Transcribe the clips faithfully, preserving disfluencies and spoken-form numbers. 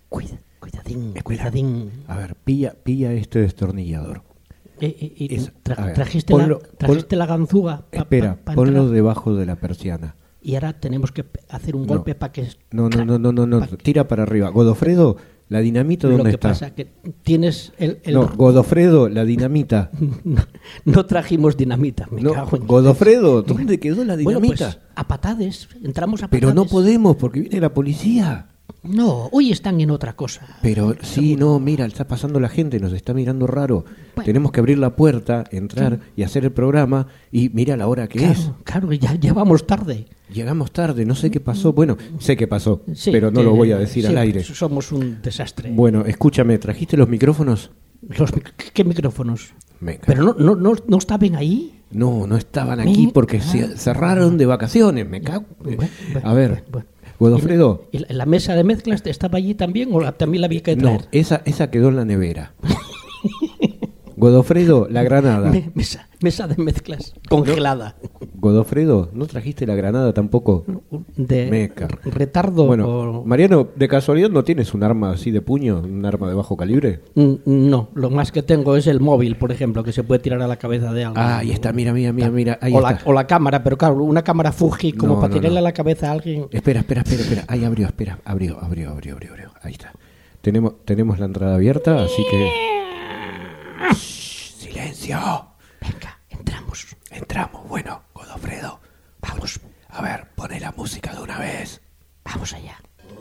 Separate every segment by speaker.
Speaker 1: Cuida, cuidadín,
Speaker 2: Espera.
Speaker 1: cuidadín.
Speaker 2: A ver, pilla, pilla este destornillador.
Speaker 1: Eh, eh, eh,
Speaker 2: Es-
Speaker 1: tra-
Speaker 2: a ver,
Speaker 1: trajiste
Speaker 2: ponlo-
Speaker 1: la, trajiste
Speaker 2: pon-
Speaker 1: la ganzúa. pa-
Speaker 2: Espera,
Speaker 1: pa- pa
Speaker 2: ponlo
Speaker 1: entrar.
Speaker 2: debajo de la persiana.
Speaker 1: Y ahora tenemos que pe- hacer un
Speaker 2: No.
Speaker 1: golpe para que...
Speaker 2: No, no, no, no, no, no.
Speaker 1: pa' que-
Speaker 2: Tira para arriba. Godofredo, la dinamita,
Speaker 1: Lo
Speaker 2: ¿dónde
Speaker 1: que
Speaker 2: está?
Speaker 1: pasa que tienes el... el-
Speaker 2: No, Godofredo, la dinamita.
Speaker 1: no, no trajimos dinamita, me
Speaker 2: No,
Speaker 1: cago en...
Speaker 2: Godofredo, ¿dónde quedó la
Speaker 1: Bueno,
Speaker 2: dinamita?
Speaker 1: pues a patades, entramos a
Speaker 2: Pero
Speaker 1: patades.
Speaker 2: no podemos porque viene la policía.
Speaker 1: No, hoy están en otra cosa.
Speaker 2: Pero sí, no, mira, está pasando la gente, nos está mirando raro.
Speaker 1: Bueno.
Speaker 2: Tenemos que abrir la puerta, entrar y hacer el programa y mira la hora que
Speaker 1: Claro,
Speaker 2: es.
Speaker 1: claro, ya, ya vamos tarde.
Speaker 2: Llegamos tarde, no sé qué pasó. Bueno, sé qué pasó,
Speaker 1: Sí,
Speaker 2: pero no
Speaker 1: que
Speaker 2: lo voy a decir al
Speaker 1: siempre
Speaker 2: aire.
Speaker 1: Somos un desastre.
Speaker 2: Bueno, escúchame, ¿trajiste los micrófonos?
Speaker 1: Los mic- ¿Qué micrófonos?
Speaker 2: Venga.
Speaker 1: Pero no, no, no, no estaban ahí.
Speaker 2: No, no estaban aquí
Speaker 1: Me-
Speaker 2: porque
Speaker 1: ah.
Speaker 2: se cerraron de vacaciones, me cago.
Speaker 1: Bueno, bueno,
Speaker 2: A ver,
Speaker 1: bueno.
Speaker 2: Godofredo,
Speaker 1: ¿Y la, y la mesa de mezclas estaba allí también o la- también la había que
Speaker 2: no,
Speaker 1: traer?
Speaker 2: esa, esa quedó en la nevera. Godofredo, la granada.
Speaker 1: Me- mesa, mesa de mezclas congelada.
Speaker 2: Godofredo, ¿no trajiste la granada tampoco?
Speaker 1: De
Speaker 2: Meca.
Speaker 1: retardo.
Speaker 2: Bueno,
Speaker 1: o-
Speaker 2: Mariano, ¿de casualidad no tienes un arma así de puño, un arma de bajo calibre?
Speaker 1: Mm, No, lo más que tengo es el móvil, por ejemplo, que se puede tirar a la cabeza de alguien.
Speaker 2: Ah, ahí está, mira, mira, mira, mira, ahí
Speaker 1: o, la,
Speaker 2: está.
Speaker 1: o la cámara, pero claro, una cámara Fuji como
Speaker 2: No,
Speaker 1: para
Speaker 2: no,
Speaker 1: tirarle
Speaker 2: no.
Speaker 1: a la cabeza a alguien.
Speaker 2: Espera, espera, espera, espera. Ahí abrió, espera, abrió, abrió, abrió, abrió, abrió. Ahí está. Tenemos, tenemos la entrada abierta, así que... Shh, silencio.
Speaker 1: Venga, entramos.
Speaker 2: Entramos. Bueno, Godofredo, vamos. A ver, pone la música de una vez.
Speaker 1: Vamos allá.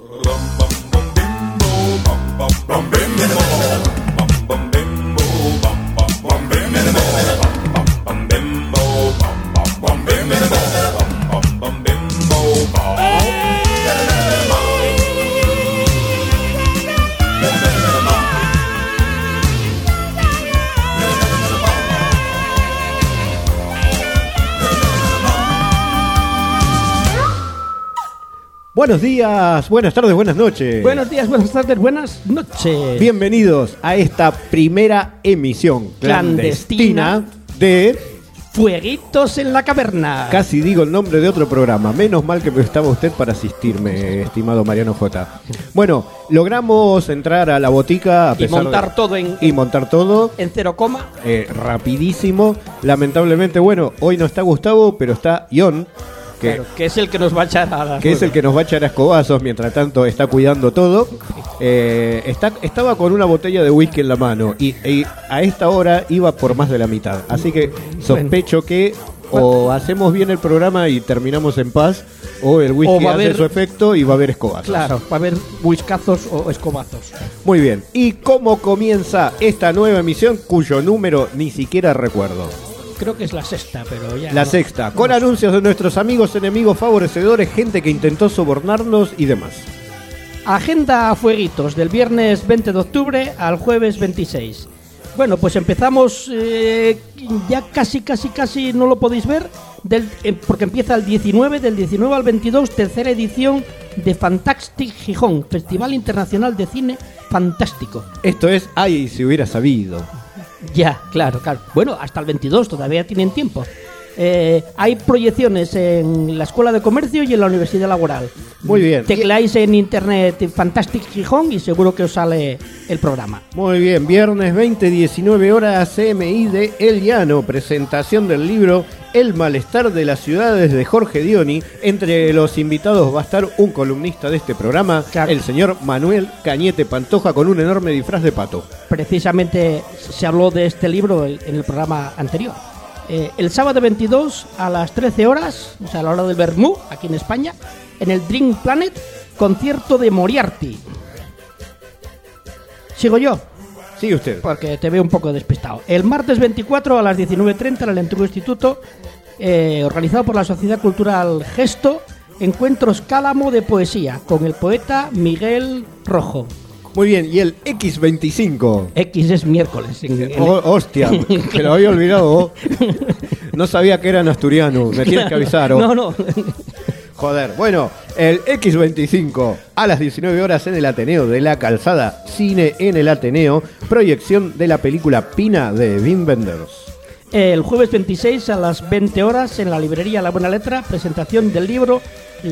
Speaker 2: Buenos días, buenas tardes, buenas noches.
Speaker 1: Buenos días, buenas tardes, buenas noches.
Speaker 2: Bienvenidos a esta primera emisión clandestina,
Speaker 1: Clandestina.
Speaker 2: de...
Speaker 1: Fueguitos en la caverna.
Speaker 2: Casi digo el nombre de otro programa. Menos mal que estaba usted para asistirme, estimado Mariano J. Bueno, logramos entrar a la botica a
Speaker 1: Y
Speaker 2: pesar
Speaker 1: montar
Speaker 2: de-
Speaker 1: todo en,
Speaker 2: y montar todo
Speaker 1: en cero coma.
Speaker 2: eh, rapidísimo. Lamentablemente, bueno, hoy no está Gustavo, pero está Ion, que,
Speaker 1: Claro, que es el que nos va a echar a las
Speaker 2: que es el que nos va a echar a escobazos. Mientras tanto está cuidando todo. Eh, está, estaba con una botella de whisky en la mano y, y a esta hora iba por más de la mitad. Así que sospecho que o hacemos bien el programa y terminamos en paz, o el
Speaker 1: O
Speaker 2: whisky
Speaker 1: va a
Speaker 2: hace
Speaker 1: haber-
Speaker 2: su efecto y va a haber escobazos.
Speaker 1: Claro, va a haber whiskazos o escobazos.
Speaker 2: Muy bien. ¿Y cómo comienza esta nueva emisión cuyo número ni siquiera recuerdo?
Speaker 1: Creo que es la sexta, pero ya.
Speaker 2: La
Speaker 1: no.
Speaker 2: sexta, con anuncios de nuestros amigos, enemigos, favorecedores, gente que intentó sobornarnos y demás.
Speaker 1: Agenda Fueguitos del viernes veinte de octubre al jueves veintiséis. Bueno, pues empezamos, eh, ya casi, casi, casi no lo podéis ver, del, eh, porque empieza el diecinueve, del diecinueve al veintidós, tercera edición de Fantastic Gijón, Festival Internacional de Cine Fantástico.
Speaker 2: Esto es, ay, si hubiera sabido.
Speaker 1: Ya, claro, claro. Bueno, hasta el veintidós todavía tienen tiempo. Eh, hay proyecciones en la Escuela de Comercio y en la Universidad Laboral.
Speaker 2: Muy bien.
Speaker 1: Tecleáis en internet Fantastic Gijón y seguro que os sale el programa.
Speaker 2: Muy bien, viernes veinte, diecinueve horas, C M I de El Llano, presentación del libro El malestar de las ciudades de Jorge Dioni. Entre los invitados va a estar un columnista de este programa,
Speaker 1: Claro.
Speaker 2: el señor Manuel Cañete Pantoja, con un enorme disfraz de pato.
Speaker 1: Precisamente se habló de este libro en el programa anterior. Eh, el sábado veintidós a las trece horas, o sea, a la hora del Vermú, aquí en España, en el Dream Planet, concierto de Moriarty. ¿Sigo yo?
Speaker 2: Sigue usted.
Speaker 1: Porque te veo un poco despistado. El martes veinticuatro a las diecinueve treinta en el antiguo instituto, eh, organizado por la Sociedad Cultural Gesto, encuentros Cálamo de poesía con el poeta Miguel Rojo.
Speaker 2: Muy bien, y el equis veinticinco.
Speaker 1: X es miércoles. en- en-
Speaker 2: Oh, hostia, que lo había olvidado. No sabía que eran asturiano. Me tienes que avisar. oh.
Speaker 1: No, no.
Speaker 2: Joder, bueno, el equis veinticinco a las diecinueve horas en el Ateneo de la Calzada, cine en el Ateneo, proyección de la película Pina de Wim Wenders.
Speaker 1: El jueves veintiséis a las veinte horas en la librería La Buena Letra, presentación del libro La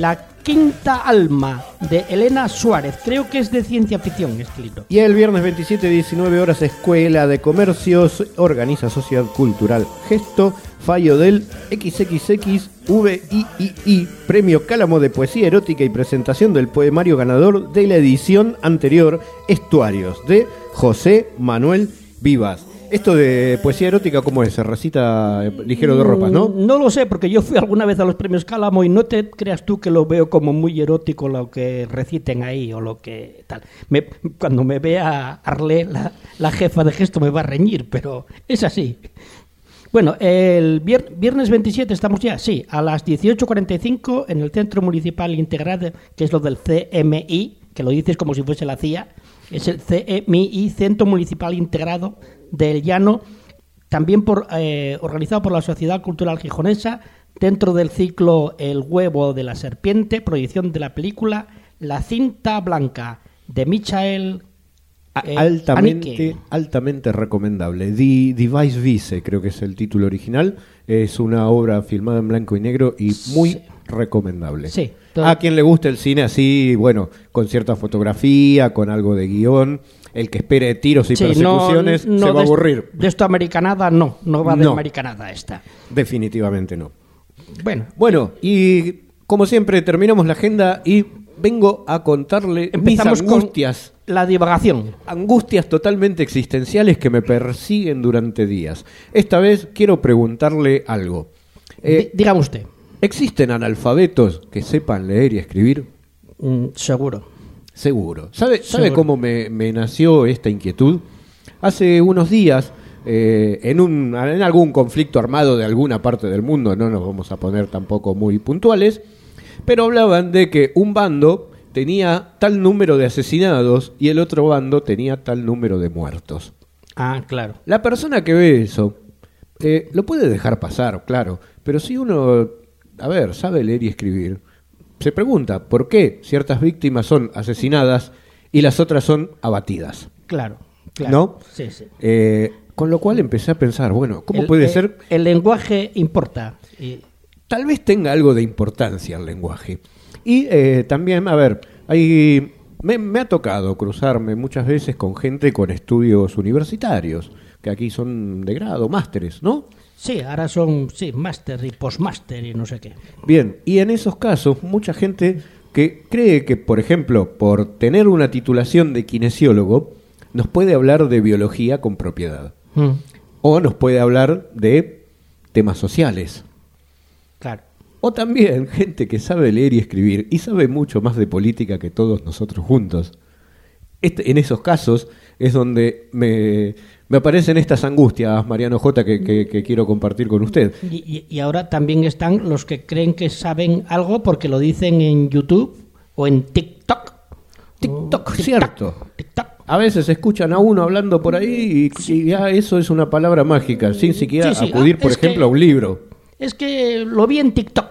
Speaker 1: Quinta Alma, de Elena Suárez. Creo que es de ciencia ficción este libro.
Speaker 2: Y el viernes veintisiete, diecinueve horas, Escuela de Comercios organiza Sociedad Cultural Gesto, fallo del equis equis equis V I I I, Premio Cálamo de Poesía Erótica y presentación del poemario ganador de la edición anterior, Estuarios, de José Manuel Vivas. Esto de poesía erótica, ¿cómo es? Se recita ligero de ropas, ¿no?
Speaker 1: No lo sé, porque yo fui alguna vez a los premios Cálamo y no te creas tú que lo veo como muy erótico lo que reciten ahí o lo que tal. Me, cuando me vea Arlé, la, la jefa de Gesto, me va a reñir, pero es así. Bueno, el vier, viernes veintisiete estamos ya, sí, a las dieciocho cuarenta y cinco en el Centro Municipal Integrado, que es lo del C M I, que lo dices como si fuese la C I A, es el C M I, Centro Municipal Integrado del Llano, también por, eh, organizado por la Sociedad Cultural Gijonesa, dentro del ciclo El huevo de la serpiente, proyección de la película La cinta blanca, de Michael eh,
Speaker 2: altamente,
Speaker 1: Haneke.
Speaker 2: altamente recomendable. The Device Vice, creo que es el título original. Es una obra filmada en blanco y negro y muy sí. recomendable.
Speaker 1: Sí.
Speaker 2: A quien le guste el cine así, bueno, con cierta fotografía, con algo de guión, el que espere tiros y sí, persecuciones no, no se va a aburrir.
Speaker 1: De esto americanada no, no va de
Speaker 2: no,
Speaker 1: americanada esta.
Speaker 2: Definitivamente no.
Speaker 1: Bueno.
Speaker 2: Bueno, y como siempre terminamos la agenda y vengo a contarle
Speaker 1: Empezamos
Speaker 2: mis angustias.
Speaker 1: Con la divagación.
Speaker 2: Angustias totalmente existenciales que me persiguen durante días. Esta vez quiero preguntarle algo.
Speaker 1: Eh, Dígame usted.
Speaker 2: ¿Existen analfabetos que sepan leer y escribir?
Speaker 1: Mm, seguro.
Speaker 2: Seguro. ¿Sabe, ¿sabe
Speaker 1: Seguro.
Speaker 2: cómo me, me nació esta inquietud? Hace unos días, eh, en, un, en algún conflicto armado de alguna parte del mundo, no nos vamos a poner tampoco muy puntuales, pero hablaban de que un bando tenía tal número de asesinados y el otro bando tenía tal número de muertos.
Speaker 1: Ah, claro.
Speaker 2: La persona que ve eso eh, lo puede dejar pasar, claro, pero si uno, a ver, sabe leer y escribir, se pregunta por qué ciertas víctimas son asesinadas y las otras son abatidas.
Speaker 1: Claro, claro.
Speaker 2: ¿No?
Speaker 1: Sí, sí.
Speaker 2: Eh, con lo cual empecé a pensar, bueno, ¿cómo
Speaker 1: el,
Speaker 2: puede
Speaker 1: el,
Speaker 2: ser?
Speaker 1: El lenguaje importa. Y...
Speaker 2: Tal vez tenga algo de importancia el lenguaje. Y eh, también, a ver, hay, me, me ha tocado cruzarme muchas veces con gente con estudios universitarios, que aquí son de grado, másteres, ¿no?
Speaker 1: Sí, ahora son sí, máster y postmáster y no sé qué.
Speaker 2: Bien, y en esos casos, mucha gente que cree que, por ejemplo, por tener una titulación de kinesiólogo, nos puede hablar de biología con propiedad.
Speaker 1: Mm.
Speaker 2: O nos puede hablar de temas sociales.
Speaker 1: Claro.
Speaker 2: O también gente que sabe leer y escribir y sabe mucho más de política que todos nosotros juntos. Este, en esos casos es donde me, me aparecen estas angustias, Mariano J, que, que, que quiero compartir con usted.
Speaker 1: Y, y ahora también están los que creen que saben algo porque lo dicen en YouTube o en TikTok.
Speaker 2: TikTok,
Speaker 1: oh,
Speaker 2: cierto.
Speaker 1: TikTok, TikTok.
Speaker 2: A veces escuchan a uno hablando por ahí y, y ya eso es una palabra mágica, sin siquiera
Speaker 1: sí, sí.
Speaker 2: acudir,
Speaker 1: Ah,
Speaker 2: por
Speaker 1: es
Speaker 2: ejemplo,
Speaker 1: que,
Speaker 2: a un libro.
Speaker 1: Es que lo vi en TikTok.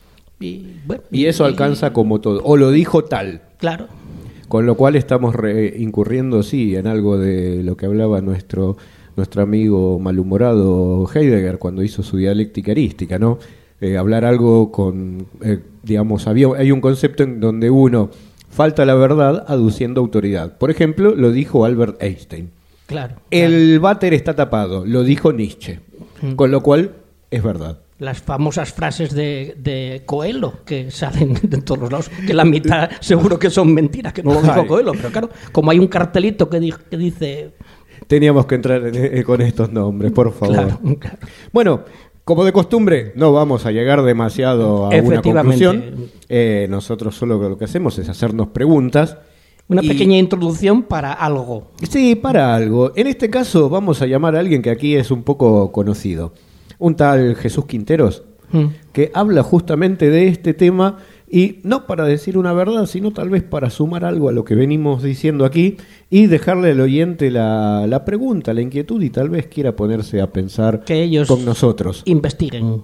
Speaker 1: Y, bueno,
Speaker 2: y eso
Speaker 1: y,
Speaker 2: alcanza como todo. O lo dijo tal.
Speaker 1: Claro.
Speaker 2: Con lo cual estamos re- incurriendo, sí, en algo de lo que hablaba nuestro nuestro amigo malhumorado Heidegger cuando hizo su dialéctica erística, ¿no? Eh, hablar algo con, eh, digamos, había, hay un concepto en donde uno falta la verdad aduciendo autoridad. Por ejemplo, lo dijo Albert Einstein.
Speaker 1: Claro.
Speaker 2: El
Speaker 1: claro.
Speaker 2: váter está tapado, lo dijo Nietzsche. Mm. Con lo cual, es verdad.
Speaker 1: Las famosas frases de, de Coelho que salen de todos los lados, que la mitad seguro que son mentiras, que no lo dijo Coelho, pero claro, como hay un cartelito que, di, que dice...
Speaker 2: Teníamos que entrar en, eh, con estos nombres, por favor.
Speaker 1: Claro, claro.
Speaker 2: Bueno, como de costumbre, no vamos a llegar demasiado a una conclusión. Eh, nosotros solo lo que hacemos es hacernos preguntas.
Speaker 1: Una
Speaker 2: y...
Speaker 1: pequeña introducción para algo.
Speaker 2: Sí, para algo. En este caso vamos a llamar a alguien que aquí es un poco conocido. Un tal Jesús Quinteros, mm. que habla justamente de este tema y no para decir una verdad, sino tal vez para sumar algo a lo que venimos diciendo aquí y dejarle al oyente la, la pregunta, la inquietud y tal vez quiera ponerse a pensar
Speaker 1: que ellos
Speaker 2: con nosotros.
Speaker 1: Investiguen.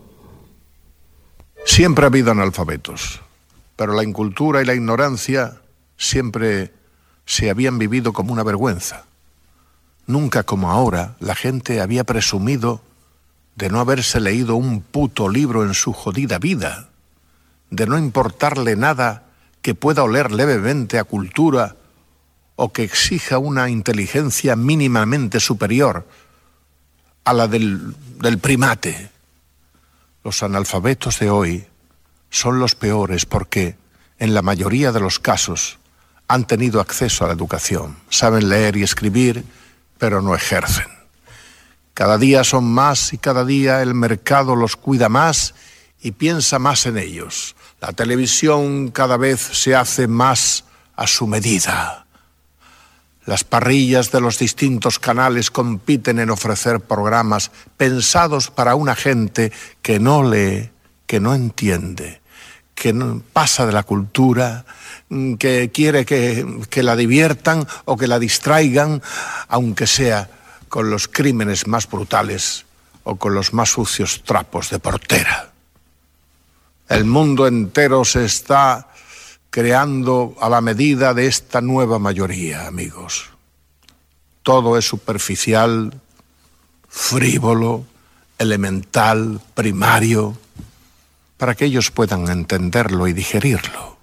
Speaker 3: Siempre ha habido analfabetos, pero la incultura y la ignorancia siempre se habían vivido como una vergüenza. Nunca como ahora la gente había presumido de no haberse leído un puto libro en su jodida vida, de no importarle nada que pueda oler levemente a cultura o que exija una inteligencia mínimamente superior a la del, del primate. Los analfabetos de hoy son los peores porque, en la mayoría de los casos, han tenido acceso a la educación. Saben leer y escribir, pero no ejercen. Cada día son más y cada día el mercado los cuida más y piensa más en ellos. La televisión cada vez se hace más a su medida. Las parrillas de los distintos canales compiten en ofrecer programas pensados para una gente que no lee, que no entiende, que no pasa de la cultura, que quiere que, que la diviertan o que la distraigan, aunque sea con los crímenes más brutales o con los más sucios trapos de portera. El mundo entero se está creando a la medida de esta nueva mayoría, amigos. Todo es superficial, frívolo, elemental, primario, para que ellos puedan entenderlo y digerirlo.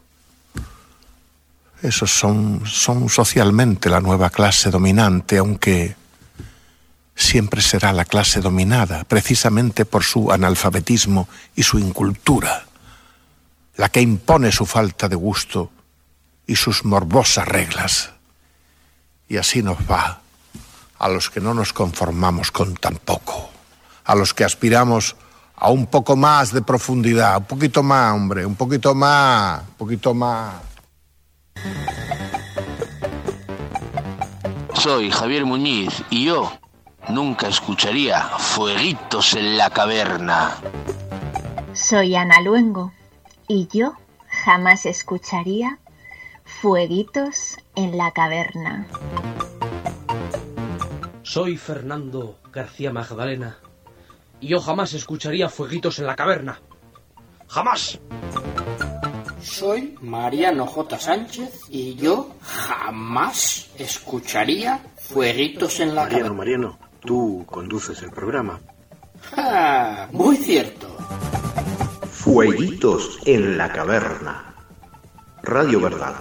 Speaker 3: Esos son, son socialmente la nueva clase dominante, aunque siempre será la clase dominada, precisamente por su analfabetismo y su incultura, la que impone su falta de gusto y sus morbosas reglas. Y así nos va a los que no nos conformamos con tan poco, a los que aspiramos a un poco más de profundidad, un poquito más, hombre, un poquito más, un poquito más.
Speaker 4: Soy Javier Muñiz y yo nunca escucharía Fueguitos en la Caverna.
Speaker 5: Soy Ana Luengo y yo jamás escucharía Fueguitos en la Caverna.
Speaker 6: Soy Fernando García Magdalena y yo jamás escucharía Fueguitos en la Caverna. ¡Jamás!
Speaker 7: Soy Mariano J. Sánchez y yo jamás escucharía Fueguitos en la
Speaker 8: Mariano,
Speaker 7: Caverna.
Speaker 8: Mariano, tú conduces el programa.
Speaker 7: Ah, muy cierto.
Speaker 8: Fueguitos en la Caverna. Radio Verdad.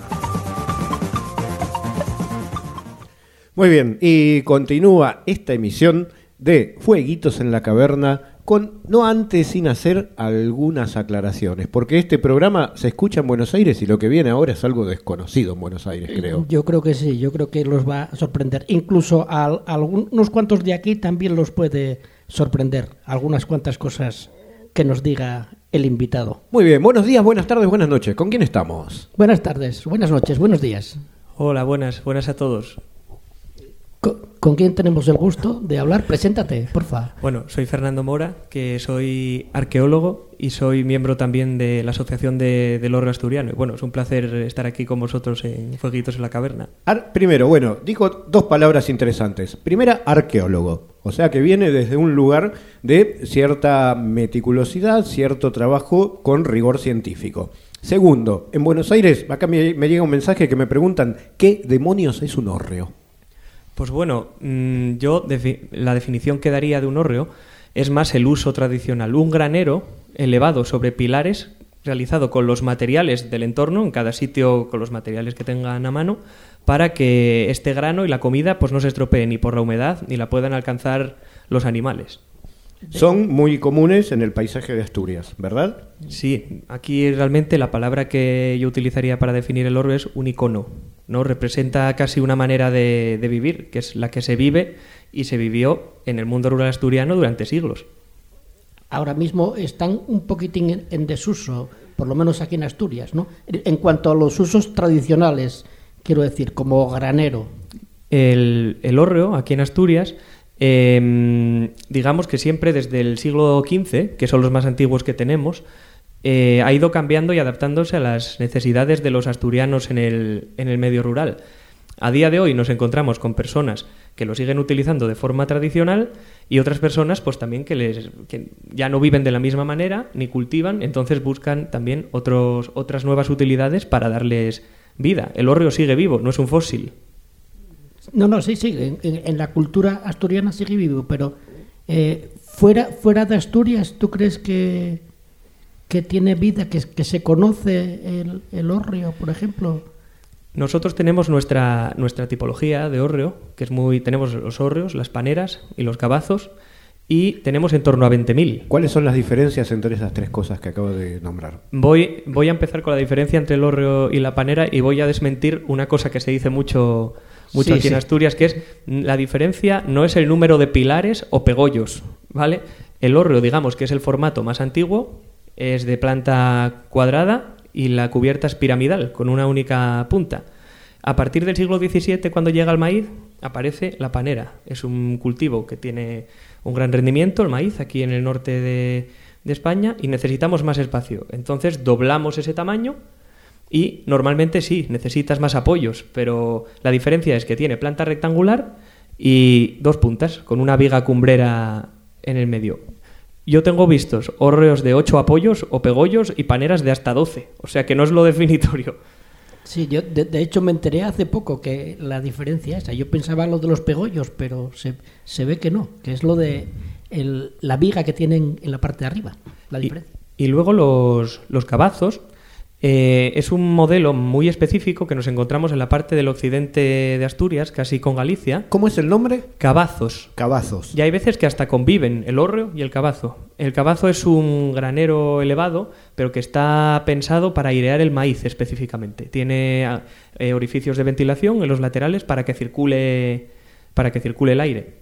Speaker 2: Muy bien, y continúa esta emisión de Fueguitos en la Caverna con, no antes sin hacer algunas aclaraciones, porque este programa se escucha en Buenos Aires y lo que viene ahora es algo desconocido en Buenos Aires, creo.
Speaker 1: Yo creo que sí, yo creo que los va a sorprender. Incluso a, a algunos cuantos de aquí también los puede sorprender. Algunas cuantas cosas que nos diga el invitado.
Speaker 2: Muy bien, buenos días, buenas tardes, buenas noches. ¿Con quién estamos?
Speaker 1: Buenas tardes, buenas noches, buenos días.
Speaker 9: Hola, buenas, buenas a todos.
Speaker 1: ¿Con, con quién tenemos el gusto de hablar? Preséntate, porfa.
Speaker 9: Bueno, soy Fernando Mora, que soy arqueólogo y soy miembro también de la Asociación de, del Hórreo Asturiano. Y bueno, es un placer estar aquí con vosotros en Fueguitos en la Caverna.
Speaker 2: Ar- Primero, bueno, dijo dos palabras interesantes. Primera, arqueólogo. O sea que viene desde un lugar de cierta meticulosidad, cierto trabajo con rigor científico. Segundo, en Buenos Aires, acá me, me llega un mensaje que me preguntan ¿qué demonios es un hórreo?
Speaker 9: Pues bueno, mmm, yo defi- la definición que daría de un hórreo es más el uso tradicional. Un granero elevado sobre pilares, realizado con los materiales del entorno, en cada sitio con los materiales que tengan a mano, para que este grano y la comida pues no se estropeen ni por la humedad ni la puedan alcanzar los animales.
Speaker 2: Son muy comunes en el paisaje de Asturias, ¿verdad?
Speaker 9: Sí, aquí realmente la palabra que yo utilizaría para definir el hórreo es un icono, ¿no? Representa casi una manera de, de vivir, que es la que se vive y se vivió en el mundo rural asturiano durante siglos.
Speaker 1: Ahora mismo están un poquitín en, en desuso, por lo menos aquí en Asturias, ¿no? En cuanto a los usos tradicionales, quiero decir, como granero.
Speaker 9: El, el hórreo, aquí en Asturias, eh, digamos que siempre desde el siglo quince, que son los más antiguos que tenemos, eh, ha ido cambiando y adaptándose a las necesidades de los asturianos en el, en el medio rural. A día de hoy nos encontramos con personas que lo siguen utilizando de forma tradicional y otras personas pues también que, les, que ya no viven de la misma manera ni cultivan, entonces buscan también otros, otras nuevas utilidades para darles vida. El hórreo sigue vivo, no es un fósil.
Speaker 1: No, no, sí, sí, en, en, en la cultura asturiana sigue vivo, pero eh, fuera, fuera de Asturias, ¿tú crees que, que tiene vida, que, que se conoce el, el hórreo, por ejemplo?
Speaker 9: Nosotros tenemos nuestra, nuestra tipología de hórreo, que es muy... Tenemos los hórreos, las paneras y los cabazos, y tenemos en torno a veinte mil.
Speaker 2: ¿Cuáles son las diferencias entre esas tres cosas que acabo de nombrar?
Speaker 9: Voy, voy a empezar con la diferencia entre el hórreo y la panera y voy a desmentir una cosa que se dice mucho, mucho
Speaker 1: Sí,
Speaker 9: aquí
Speaker 1: sí.
Speaker 9: en Asturias, que es la diferencia no es el número de pilares o pegollos, ¿vale? El hórreo, digamos, que es el formato más antiguo, es de planta cuadrada y la cubierta es piramidal, con una única punta. A partir del siglo diecisiete, cuando llega el maíz, aparece la panera. Es un cultivo que tiene un gran rendimiento, el maíz, aquí en el norte de, de España, y necesitamos más espacio. Entonces doblamos ese tamaño y normalmente sí, necesitas más apoyos, pero la diferencia es que tiene planta rectangular y dos puntas, con una viga cumbrera en el medio. Yo tengo vistos hórreos de ocho apoyos o pegollos y paneras de hasta doce, o sea que no es lo definitorio.
Speaker 1: Sí, yo de, de hecho me enteré hace poco que la diferencia esa. Yo pensaba lo de los pegollos, pero se, se ve que no, que es lo de el, la viga que tienen en la parte de arriba, la diferencia.
Speaker 9: Y, y luego los, los cabazos. Eh, es un modelo muy específico que nos encontramos en la parte del occidente de Asturias, casi con Galicia.
Speaker 2: ¿Cómo es el nombre?
Speaker 9: Cabazos.
Speaker 2: Cabazos.
Speaker 9: Y hay veces que hasta conviven el hórreo y el cabazo. El cabazo es un granero elevado, pero que está pensado para airear el maíz específicamente. Tiene eh, orificios de ventilación en los laterales para que circule, para que circule el aire.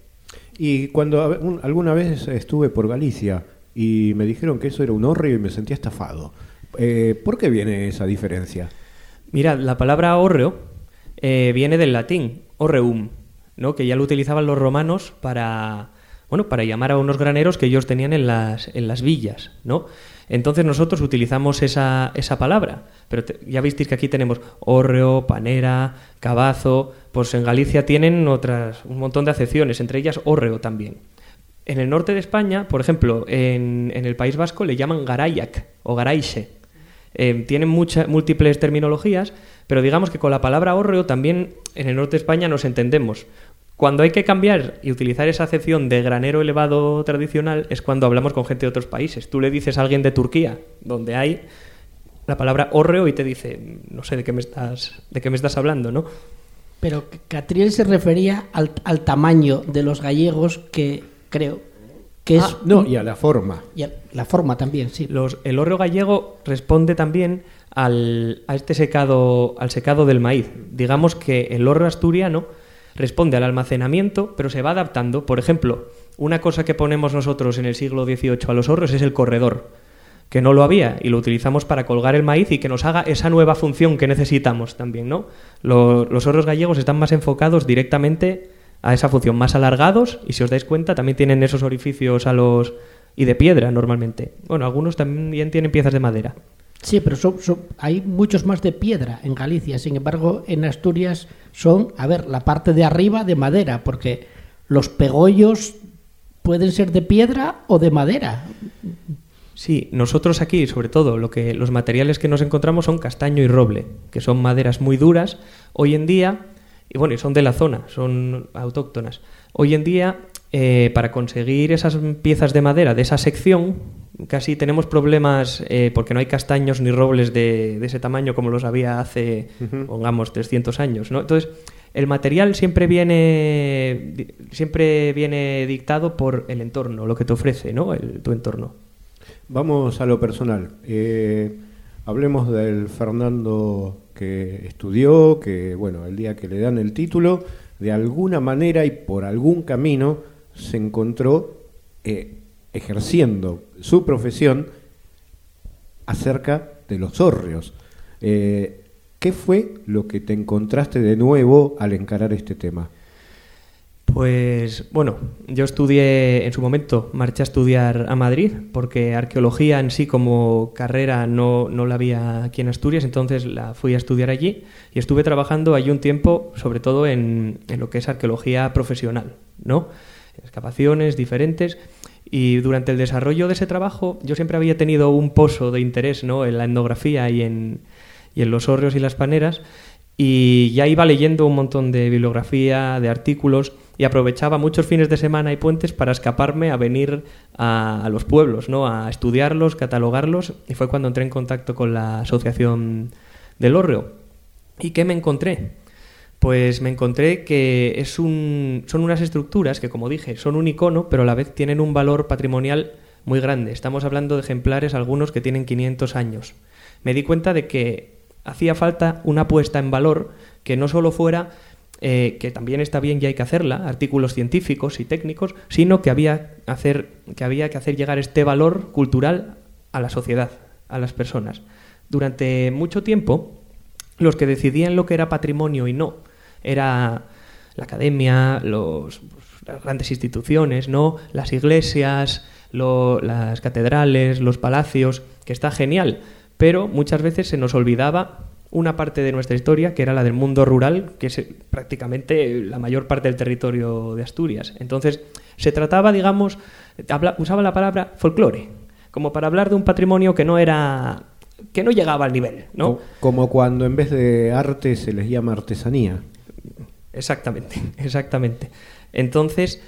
Speaker 2: Y cuando a- un- alguna vez estuve por Galicia y me dijeron que eso era un hórreo y me sentía estafado. Eh, ¿Por qué viene esa diferencia?
Speaker 9: Mira, la palabra hórreo eh, viene del latín, horreum, ¿no? Que ya lo utilizaban los romanos para, bueno, para llamar a unos graneros que ellos tenían en las, en las villas, ¿no? Entonces nosotros utilizamos esa, esa palabra, pero te, ya visteis que aquí tenemos hórreo, panera, cabazo, pues en Galicia tienen otras, un montón de acepciones, entre ellas hórreo también. En el norte de España, por ejemplo, en, en el País Vasco le llaman garaiac o garaixe. Eh, tienen muchas múltiples terminologías, pero digamos que con la palabra hórreo también en el norte de España nos entendemos. Cuando hay que cambiar y utilizar esa acepción de granero elevado tradicional es cuando hablamos con gente de otros países. Tú le dices a alguien de Turquía, donde hay la palabra hórreo, y te dice, no sé de qué me estás, de qué me estás hablando, ¿no?
Speaker 1: Pero Catriel se refería al, al tamaño de los gallegos, que creo que es...
Speaker 2: Ah, no, y a la forma.
Speaker 1: Y a la forma también, sí.
Speaker 9: Los, el hórreo gallego responde también al, a este secado, al secado del maíz. Digamos que el hórreo asturiano responde al almacenamiento, pero se va adaptando. Por ejemplo, una cosa que ponemos nosotros en el siglo dieciocho a los hórreos es el corredor, que no lo había, y lo utilizamos para colgar el maíz y que nos haga esa nueva función que necesitamos también, ¿no? Lo, los hórreos gallegos están más enfocados directamente a esa función, más alargados, y si os dais cuenta también tienen esos orificios a los y de piedra normalmente. Bueno, algunos también tienen piezas de madera.
Speaker 1: Sí, pero son, son, hay muchos más de piedra en Galicia. Sin embargo, en Asturias son, a ver, la parte de arriba de madera, porque los pegollos pueden ser de piedra o de madera.
Speaker 9: Sí, nosotros aquí, sobre todo, lo que los materiales que nos encontramos son castaño y roble, que son maderas muy duras. Hoy en día, y bueno, son de la zona, son autóctonas. Hoy en día, eh, para conseguir esas piezas de madera de esa sección, casi tenemos problemas eh, porque no hay castaños ni robles de, de ese tamaño como los había hace, uh-huh. pongamos, trescientos años, ¿no? Entonces, el material siempre viene, siempre viene dictado por el entorno, lo que te ofrece, ¿no? El, tu entorno.
Speaker 2: Vamos a lo personal. Eh, hablemos del Fernando que estudió, que bueno, el día que le dan el título, de alguna manera y por algún camino se encontró eh, ejerciendo su profesión acerca de los hórreos. Eh, ¿Qué fue lo que te encontraste de nuevo al encarar este tema?
Speaker 9: Pues bueno, yo estudié en su momento, marché a estudiar a Madrid porque arqueología en sí como carrera no, no la había aquí en Asturias, entonces la fui a estudiar allí y estuve trabajando allí un tiempo, sobre todo en, en lo que es arqueología profesional, ¿no? Excavaciones diferentes, y durante el desarrollo de ese trabajo yo siempre había tenido un pozo de interés, ¿no? En la etnografía y en, y en los hórreos y las paneras. y ya iba leyendo un montón de bibliografía, de artículos, y aprovechaba muchos fines de semana y puentes para escaparme a venir a, a los pueblos, ¿no? A estudiarlos, catalogarlos, y fue cuando entré en contacto con la Asociación del Hórreo. ¿Y qué me encontré? Pues me encontré que es un, son unas estructuras que, como dije, son un icono, pero a la vez tienen un valor patrimonial muy grande. Estamos hablando de ejemplares, algunos que tienen quinientos años. Me di cuenta de que hacía falta una puesta en valor que no solo fuera, eh, que también está bien y hay que hacerla, artículos científicos y técnicos, sino que había, hacer, que había que hacer llegar este valor cultural a la sociedad, a las personas. Durante mucho tiempo, los que decidían lo que era patrimonio y no, era la academia, los, las grandes instituciones, ¿no? Las iglesias, lo, las catedrales, los palacios, que está genial, pero muchas veces se nos olvidaba una parte de nuestra historia, que era la del mundo rural, que es prácticamente la mayor parte del territorio de Asturias. Entonces, se trataba, digamos, habla, usaba la palabra folclore, como para hablar de un patrimonio que no era, que no llegaba al nivel, ¿no?
Speaker 2: Como cuando en vez de arte se les llama artesanía.
Speaker 9: Exactamente, exactamente. Entonces,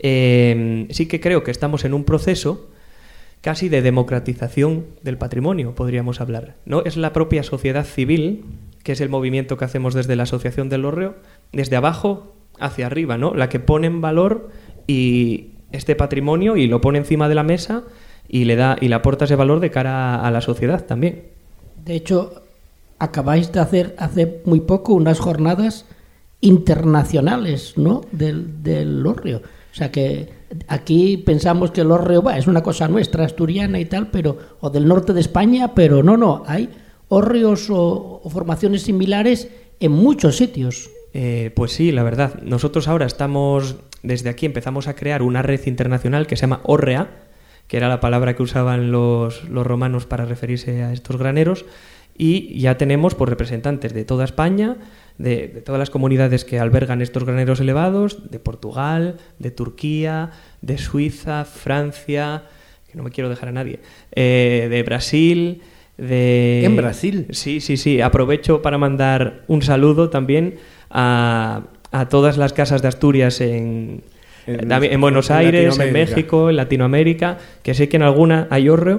Speaker 9: eh, sí que creo que estamos en un proceso casi de democratización del patrimonio, podríamos hablar, ¿no? Es la propia sociedad civil, que es el movimiento que hacemos desde la Asociación del Hórreo, desde abajo hacia arriba, ¿no? La que pone en valor y este patrimonio y lo pone encima de la mesa y le da y le aporta ese valor de cara a la sociedad también.
Speaker 1: De hecho, acabáis de hacer hace muy poco unas jornadas internacionales, ¿no? Del, del hórreo. O sea que aquí pensamos que el hórreo bah, es una cosa nuestra, asturiana y tal, pero o del norte de España, pero no, no, hay hórreos o, o formaciones similares en muchos sitios.
Speaker 9: Eh, pues sí, la verdad. Nosotros ahora estamos, desde aquí empezamos a crear una red internacional que se llama hórrea, que era la palabra que usaban los, los romanos para referirse a estos graneros, y ya tenemos pues, representantes de toda España, de, de todas las comunidades que albergan estos graneros elevados, de Portugal, de Turquía, de Suiza, Francia, que no me quiero dejar a nadie, eh, de Brasil, de...
Speaker 2: ¿En Brasil?
Speaker 9: Sí, sí, sí. Aprovecho para mandar un saludo también a, a todas las casas de Asturias en... En, en Buenos Aires, en, en México, en Latinoamérica, que sé que en alguna hay hórreo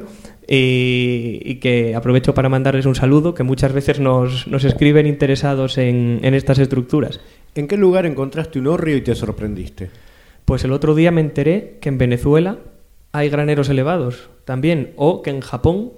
Speaker 9: y, y que aprovecho para mandarles un saludo, que muchas veces nos, nos escriben interesados en, en estas estructuras.
Speaker 2: ¿En qué lugar encontraste un hórreo y te sorprendiste?
Speaker 9: Pues el otro día me enteré que en Venezuela hay graneros elevados también, o que en Japón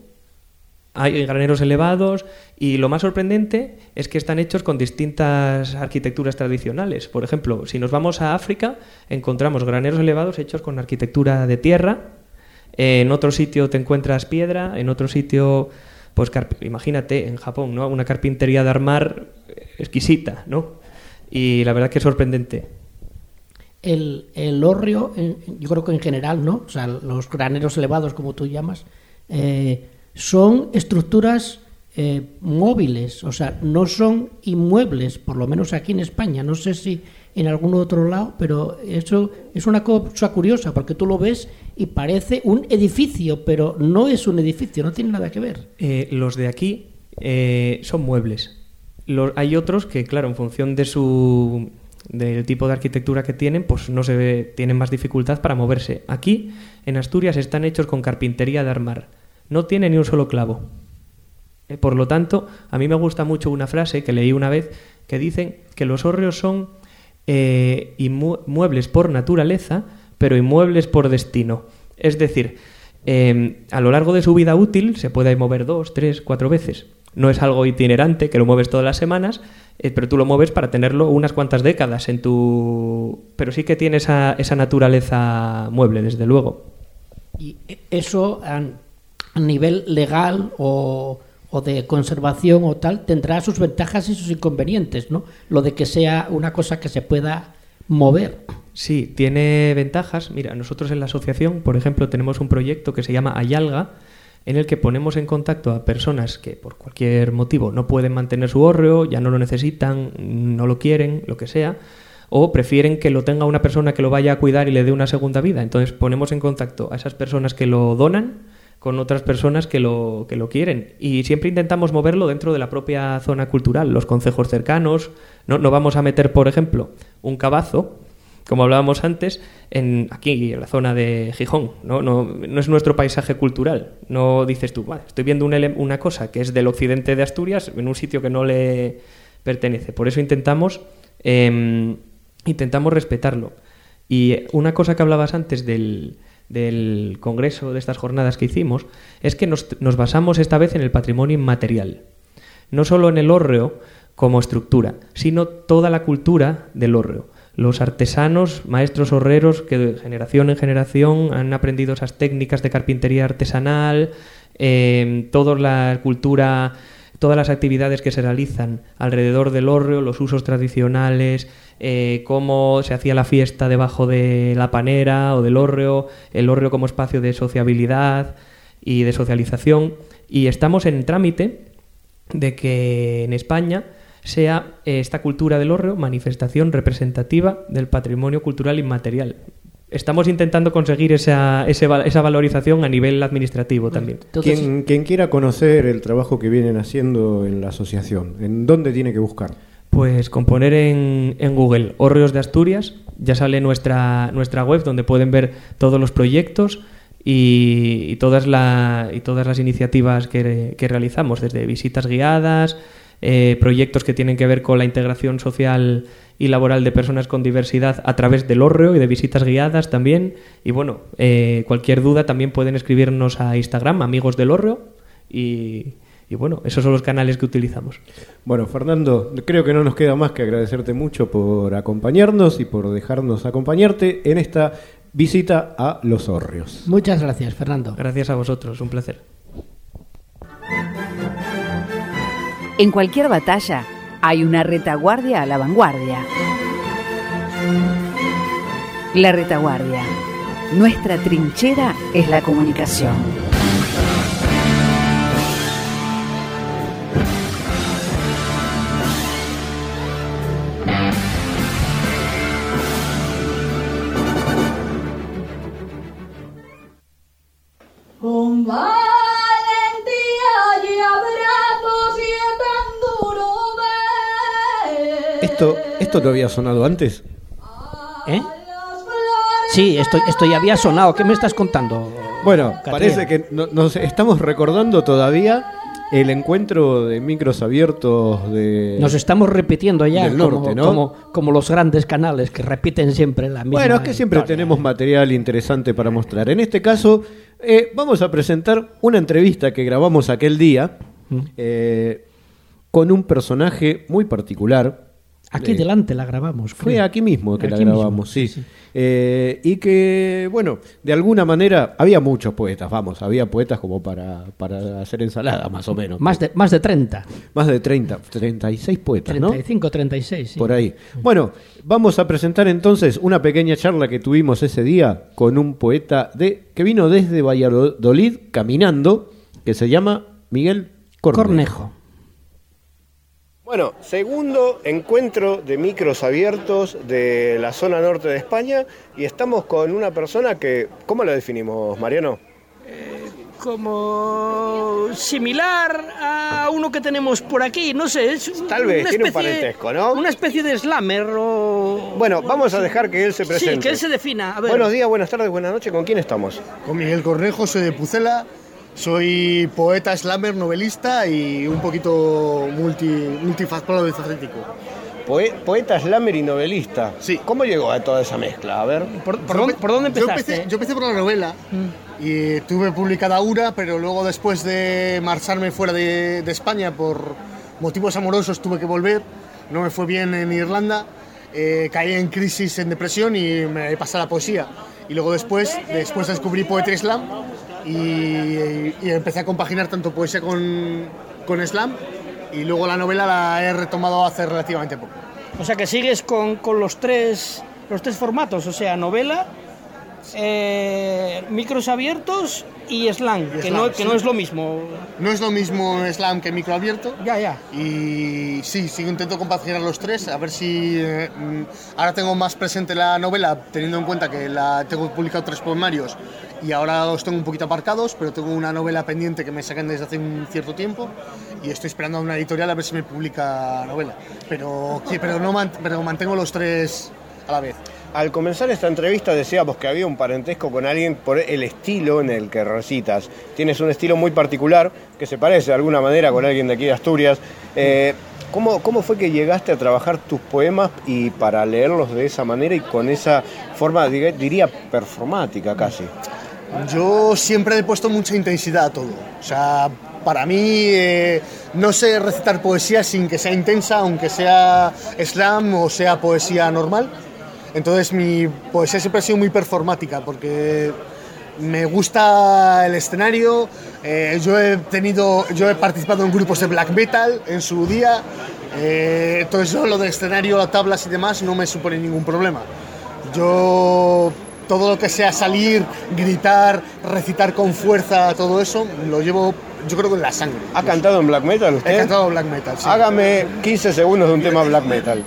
Speaker 9: hay graneros elevados, y lo más sorprendente es que están hechos con distintas arquitecturas tradicionales. Por ejemplo, si nos vamos a África, encontramos graneros elevados hechos con arquitectura de tierra, en otro sitio te encuentras piedra, en otro sitio, pues carp- imagínate, en Japón, ¿no? Una carpintería de armar exquisita, ¿no? Y la verdad que es sorprendente.
Speaker 1: El, el hórreo, yo creo que en general, ¿no? O sea, los graneros elevados, como tú llamas, eh, son estructuras eh, móviles, o sea, no son inmuebles, por lo menos aquí en España. No sé si en algún otro lado, pero eso es una cosa curiosa, porque tú lo ves y parece un edificio, pero no es un edificio, no tiene nada que ver.
Speaker 9: Eh, los de aquí eh, son muebles. Los, hay otros que, claro, en función de su del tipo de arquitectura que tienen, pues no se ve, tienen más dificultad para moverse. Aquí, en Asturias, están hechos con carpintería de armar. No tiene ni un solo clavo. Eh, por lo tanto, a mí me gusta mucho una frase que leí una vez que dicen que los hórreos son eh, inmuebles por naturaleza, pero inmuebles por destino. Es decir, eh, a lo largo de su vida útil se puede mover dos, tres, cuatro veces. No es algo itinerante que lo mueves todas las semanas, eh, pero tú lo mueves para tenerlo unas cuantas décadas en tu... Pero sí que tiene esa, esa naturaleza mueble, desde luego.
Speaker 1: Y eso... Um... a nivel legal o, o de conservación o tal, tendrá sus ventajas y sus inconvenientes, ¿no? Lo de que sea una cosa que se pueda mover.
Speaker 9: Sí, tiene ventajas. Mira, nosotros en la asociación, por ejemplo, tenemos un proyecto que se llama Ayalga, en el que ponemos en contacto a personas que por cualquier motivo no pueden mantener su hórreo, ya no lo necesitan, no lo quieren, lo que sea, o prefieren que lo tenga una persona que lo vaya a cuidar y le dé una segunda vida. Entonces ponemos en contacto a esas personas que lo donan con otras personas que lo, que lo quieren. Y siempre intentamos moverlo dentro de la propia zona cultural, los concejos cercanos. No, no vamos a meter, por ejemplo, un cabazo, como hablábamos antes, en aquí, en la zona de Gijón. No, no, no es nuestro paisaje cultural. No dices tú, vale, estoy viendo un ele- una cosa que es del occidente de Asturias en un sitio que no le pertenece. Por eso intentamos, eh, intentamos respetarlo. Y una cosa que hablabas antes del... del congreso, de estas jornadas que hicimos, es que nos, nos basamos esta vez en el patrimonio inmaterial. No solo en el hórreo como estructura, sino toda la cultura del hórreo. Los artesanos, maestros horreros que de generación en generación han aprendido esas técnicas de carpintería artesanal, eh, toda la cultura, todas las actividades que se realizan alrededor del hórreo, los usos tradicionales, eh, cómo se hacía la fiesta debajo de la panera o del hórreo, el hórreo como espacio de sociabilidad y de socialización. Y estamos en trámite de que en España sea eh, esta cultura del hórreo manifestación representativa del patrimonio cultural inmaterial. Estamos intentando conseguir esa, ese, esa valorización a nivel administrativo también.
Speaker 2: Entonces, quien, quien quiera conocer el trabajo que vienen haciendo en la asociación, ¿en dónde tiene que buscar?
Speaker 9: Pues con poner en, en Google Hórreos de Asturias, ya sale nuestra, nuestra web donde pueden ver todos los proyectos y, y, todas, la, y todas las iniciativas que, que realizamos, desde visitas guiadas, eh, proyectos que tienen que ver con la integración social y laboral de personas con diversidad a través del hórreo y de visitas guiadas también. Y bueno, eh, cualquier duda también pueden escribirnos a Instagram, Amigos del Hórreo, y... Y bueno, esos son los canales que utilizamos.
Speaker 2: Bueno, Fernando, creo que no nos queda más que agradecerte mucho por acompañarnos y por dejarnos acompañarte en esta visita a Los Hórreos.
Speaker 1: Muchas gracias, Fernando.
Speaker 9: Gracias a vosotros, un placer.
Speaker 10: En cualquier batalla hay una retaguardia a la vanguardia. La retaguardia. Nuestra trinchera es la comunicación.
Speaker 11: Con valentía y abrazos y tan duro de...
Speaker 2: ¿Esto, ¿Esto te había sonado antes?
Speaker 1: ¿Eh? Sí, esto, esto ya había sonado. ¿Qué me estás contando?
Speaker 2: Bueno,
Speaker 1: Catriel?
Speaker 2: Parece que no, nos estamos recordando todavía el encuentro de micros abiertos de...
Speaker 1: Nos estamos repitiendo ya
Speaker 2: del
Speaker 1: como,
Speaker 2: norte, ¿no?
Speaker 1: como, como los grandes canales que repiten siempre la misma.
Speaker 2: Bueno, es que siempre
Speaker 1: historia.
Speaker 2: tenemos material interesante para mostrar. En este caso, eh, vamos a presentar una entrevista que grabamos aquel día eh, con un personaje muy particular.
Speaker 1: Aquí
Speaker 2: eh,
Speaker 1: delante la grabamos.
Speaker 2: Fue
Speaker 1: creo.
Speaker 2: aquí mismo que
Speaker 1: Aquí
Speaker 2: la grabamos,
Speaker 1: mismo,
Speaker 2: sí.
Speaker 1: sí.
Speaker 2: Eh, y que, bueno, de alguna manera había muchos poetas, vamos, había poetas como para, para hacer ensalada, más o menos.
Speaker 1: Más de, más de treinta.
Speaker 2: Más de treinta, treinta y seis poetas,
Speaker 1: treinta y
Speaker 2: ¿no?
Speaker 1: cinco, treinta y seis, sí.
Speaker 2: Por ahí. Bueno, vamos a presentar entonces una pequeña charla que tuvimos ese día con un poeta de que vino desde Valladolid caminando, que se llama Miguel Cornejo.
Speaker 1: Cornejo.
Speaker 2: Bueno, segundo encuentro de micros abiertos de la zona norte de España y estamos con una persona que, ¿cómo la definimos, Mariano?
Speaker 1: Como similar a uno que tenemos por aquí, no sé, es
Speaker 2: Tal vez,
Speaker 1: una
Speaker 2: tiene un
Speaker 1: especie-
Speaker 2: parentesco, ¿no?
Speaker 1: Una especie de slammer o...
Speaker 2: Bueno, vamos a dejar que él se presente.
Speaker 1: Sí, que él se defina. A ver.
Speaker 2: Buenos días, buenas tardes, buenas noches, ¿con quién estamos?
Speaker 12: Con Miguel Cornejo, soy de Pucela, soy poeta, slammer, novelista y un poquito multi, multifacético.
Speaker 2: Poe- poeta, slammer y novelista. Sí. ¿Cómo llegó a toda esa mezcla? A ver.
Speaker 1: ¿Por, por dónde, por dónde
Speaker 12: Yo
Speaker 1: empezaste?
Speaker 12: empecé, yo empecé por la novela y tuve publicada una, pero luego después de marcharme fuera de, de España por motivos amorosos tuve que volver, no me fue bien en Irlanda, eh, caí en crisis, en depresión y me pasé a la poesía. Y luego después, después descubrí Poetry Slam y, y, y empecé a compaginar tanto poesía con, con slam y luego la novela la he retomado hace relativamente poco.
Speaker 1: O sea que sigues con, con los tres los tres formatos, o sea, novela, eh, micros abiertos y slam,
Speaker 12: Y
Speaker 1: que,
Speaker 12: slam,
Speaker 1: no, que
Speaker 12: sí.
Speaker 1: no es lo mismo.
Speaker 12: No es lo mismo slam que micro abierto.
Speaker 1: Ya, ya.
Speaker 12: Y sí, sí intento compaginar los tres, a ver si eh, mm, ahora tengo más presente la novela, teniendo en cuenta que la tengo publicado tres poemarios y ahora los tengo un poquito aparcados, pero tengo una novela pendiente que me sacan desde hace un cierto tiempo y estoy esperando a una editorial a ver si me publica novela. Pero, que- pero, no mant- pero mantengo los tres a la vez.
Speaker 2: Al comenzar esta entrevista decíamos que había un parentesco con alguien por el estilo en el que recitas. Tienes un estilo muy particular que se parece de alguna manera con alguien de aquí de Asturias. Eh, ¿cómo, ¿Cómo fue que llegaste a trabajar tus poemas y para leerlos de esa manera y con esa forma, diga- diría, performática casi?
Speaker 12: Yo siempre he puesto mucha intensidad a todo. O sea, para mí eh, no sé recitar poesía sin que sea intensa, aunque sea slam o sea poesía normal. Entonces mi poesía siempre ha sido muy performática porque me gusta el escenario. Eh, yo he tenido, yo he participado en grupos de black metal en su día. Eh, entonces yo lo de escenario, tablas y demás no me supone ningún problema. Yo todo lo que sea salir, gritar, recitar con fuerza, todo eso lo llevo, yo creo que en la sangre.
Speaker 2: ¿Ha cantado en black metal usted?
Speaker 12: He cantado black metal, sí.
Speaker 2: Hágame quince segundos de un tema black metal.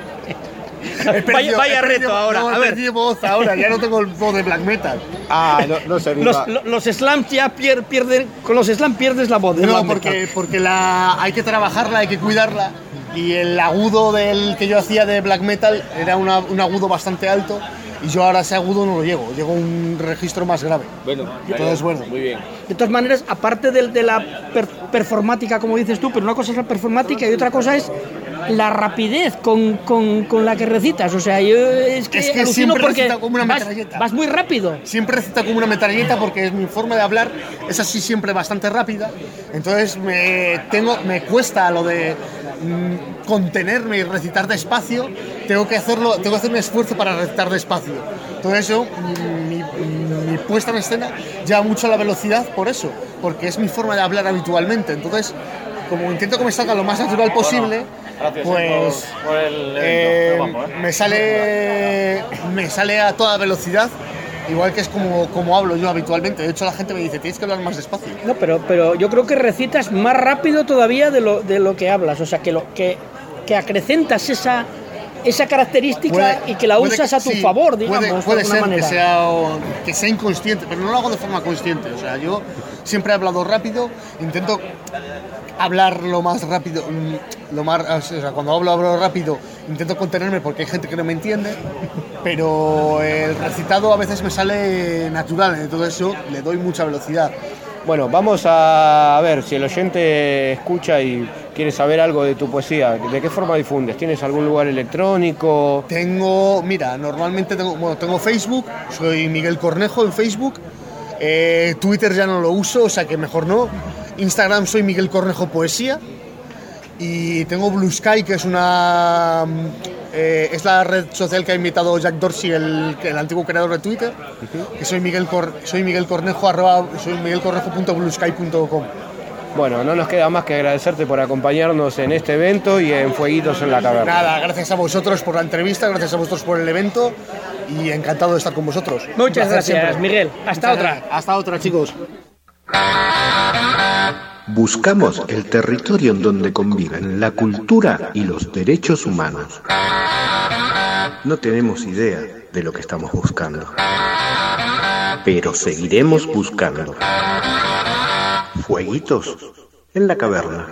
Speaker 12: He perdido-
Speaker 1: Vaya- vaya
Speaker 12: he perdido-
Speaker 1: reto ahora,
Speaker 12: no,
Speaker 1: a
Speaker 12: he
Speaker 1: ver.
Speaker 12: perdido voz ahora, ya no tengo el voz de black metal.
Speaker 2: Ah, no, no se
Speaker 1: Los, lo- los slams ya pier- pierden, con los slams pierdes la voz. de
Speaker 12: No,
Speaker 1: black
Speaker 12: porque,
Speaker 1: metal.
Speaker 12: porque la, hay que trabajarla, hay que cuidarla. Y el agudo del que yo hacía de black metal era una- un agudo bastante alto. Y yo ahora ese agudo no lo llego, llego a un registro más grave.
Speaker 6: Bueno,
Speaker 12: Entonces, bueno.
Speaker 6: muy bien.
Speaker 1: De todas maneras, aparte de, de la per- performática, como dices tú, pero una cosa es la performática y otra cosa es la rapidez con, con, con la que recitas. O sea, yo es que,
Speaker 12: Es que
Speaker 1: alucino
Speaker 12: siempre
Speaker 1: porque
Speaker 12: recita como una
Speaker 1: vas,
Speaker 12: metralleta.
Speaker 1: vas muy rápido.
Speaker 12: Siempre recita como una metralleta porque es mi forma de hablar, es así siempre bastante rápida. Entonces me, tengo, me cuesta lo de mm, contenerme y recitar despacio. Tengo que hacerlo, tengo que hacer un esfuerzo para recitar despacio. Todo eso, mm, mi, mi puesta en escena lleva mucho a la velocidad por eso, porque es mi forma de hablar habitualmente. Entonces, como intento que me salga lo más natural posible,
Speaker 13: Gracias
Speaker 12: pues
Speaker 13: por, por el
Speaker 12: eh,
Speaker 13: evento. Qué guapo, ¿eh?
Speaker 12: me sale me sale a toda velocidad, igual que es como, como hablo yo habitualmente. De hecho, la gente me dice, tienes que hablar más despacio.
Speaker 1: No, pero, pero yo creo que recitas más rápido todavía de lo, de lo que hablas. O sea, que, lo, que, que acrecentas esa, esa característica
Speaker 12: Puede-
Speaker 1: y que la
Speaker 12: puede
Speaker 1: usas
Speaker 12: que-
Speaker 1: a tu
Speaker 12: sí,
Speaker 1: favor, digamos,
Speaker 12: Puede,
Speaker 1: de
Speaker 12: puede
Speaker 1: alguna
Speaker 12: ser
Speaker 1: manera.
Speaker 12: que sea, o- que sea inconsciente, pero no lo hago de forma consciente. O sea, yo siempre he hablado rápido, intento hablar lo más rápido, mm, lo más, o sea, cuando hablo, hablo rápido, intento contenerme porque hay gente que no me entiende, pero el recitado a veces me sale natural, entonces yo le doy mucha velocidad.
Speaker 2: Bueno, vamos a ver si el oyente escucha y quiere saber algo de tu poesía. ¿De qué forma difundes? ¿Tienes algún lugar electrónico?
Speaker 12: Tengo, mira, normalmente tengo, bueno, tengo Facebook, soy Miguel Cornejo en Facebook. Eh, Twitter ya no lo uso, o sea que mejor no. Instagram soy Miguel Cornejo Poesía. Y tengo Blue Sky, que es una eh, es la red social que ha invitado Jack Dorsey, el, el antiguo creador de Twitter. Que soy Miguel Cor, soy Miguel Cornejo arroba, soy Miguel Cornejo punto blue sky punto com.
Speaker 2: Bueno, no nos queda más que agradecerte por acompañarnos en este evento y en Fueguitos en la Caverna.
Speaker 12: Nada, gracias a vosotros por la entrevista, gracias a vosotros por el evento y encantado de estar con vosotros.
Speaker 1: Muchas
Speaker 12: Un placer
Speaker 1: gracias,
Speaker 12: siempre.
Speaker 1: Miguel. Hasta
Speaker 12: Muchas
Speaker 1: otra.
Speaker 12: gracias. Hasta otra, chicos.
Speaker 8: Buscamos el territorio en donde conviven la cultura y los derechos humanos. No tenemos idea de lo que estamos buscando, pero seguiremos buscando. Fueguitos en la Caverna.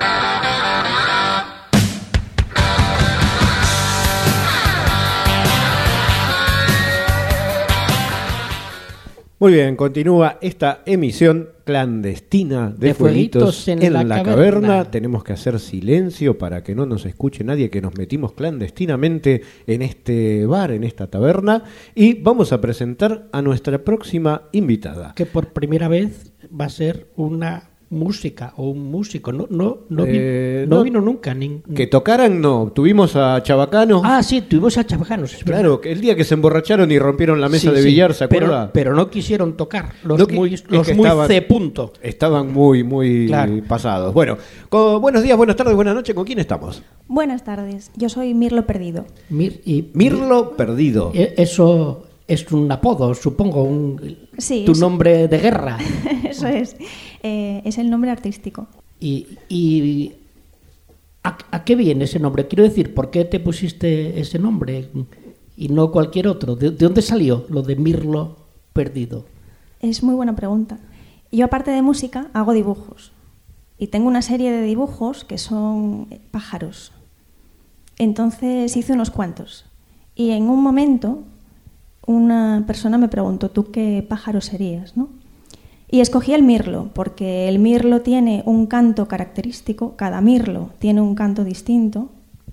Speaker 2: Muy bien, continúa esta emisión clandestina de,
Speaker 1: De
Speaker 2: Fueguitos
Speaker 1: Fueguitos en
Speaker 2: en,
Speaker 1: la
Speaker 2: la,
Speaker 1: Caverna.
Speaker 2: caverna. Tenemos que hacer silencio para que no nos escuche nadie, que nos metimos clandestinamente en este bar, en esta taberna, y vamos a presentar a nuestra próxima invitada.
Speaker 1: Que por primera vez va a ser una música o un músico. No, no, no, vi-
Speaker 2: Eh,
Speaker 1: no
Speaker 2: no,
Speaker 1: vino nunca. Ni,
Speaker 2: Que tocaran, no. Tuvimos a Chabacano.
Speaker 1: Ah, sí, tuvimos a Chavacanos. es verdad.
Speaker 2: Claro, que el día que se emborracharon y rompieron la mesa
Speaker 1: Sí,
Speaker 2: de
Speaker 1: sí,
Speaker 2: billar, ¿se
Speaker 1: pero,
Speaker 2: acuerda?
Speaker 1: pero no quisieron tocar. Los
Speaker 2: No qui-
Speaker 1: muy,
Speaker 2: es
Speaker 1: los
Speaker 2: que
Speaker 1: muy
Speaker 2: estaban-
Speaker 1: C punto.
Speaker 2: Estaban muy, muy
Speaker 1: Claro.
Speaker 2: pasados. Bueno, co- buenos días, buenas tardes, buenas noches. ¿Con quién estamos?
Speaker 14: Buenas tardes, yo soy Mirlo Perdido.
Speaker 1: Mir- y,
Speaker 2: Mirlo Perdido.
Speaker 1: Eh, Eso, es un apodo, supongo, un,
Speaker 13: sí,
Speaker 1: tu
Speaker 13: es...
Speaker 1: nombre de guerra.
Speaker 13: Eso es, eh, es el nombre artístico.
Speaker 1: ¿Y, y ¿a, a qué viene ese nombre? Quiero decir, ¿por qué te pusiste ese nombre y no cualquier otro? ¿De, de dónde salió lo de Mirlo perdido?
Speaker 13: Es muy buena pregunta. Yo, aparte de música, hago dibujos. Y tengo una serie de dibujos que son pájaros. Entonces hice unos cuantos. Y en un momento una persona me preguntó, ¿tú qué pájaro serías?, ¿no? Y escogí el mirlo, porque el mirlo tiene un canto característico, cada mirlo tiene un canto distinto.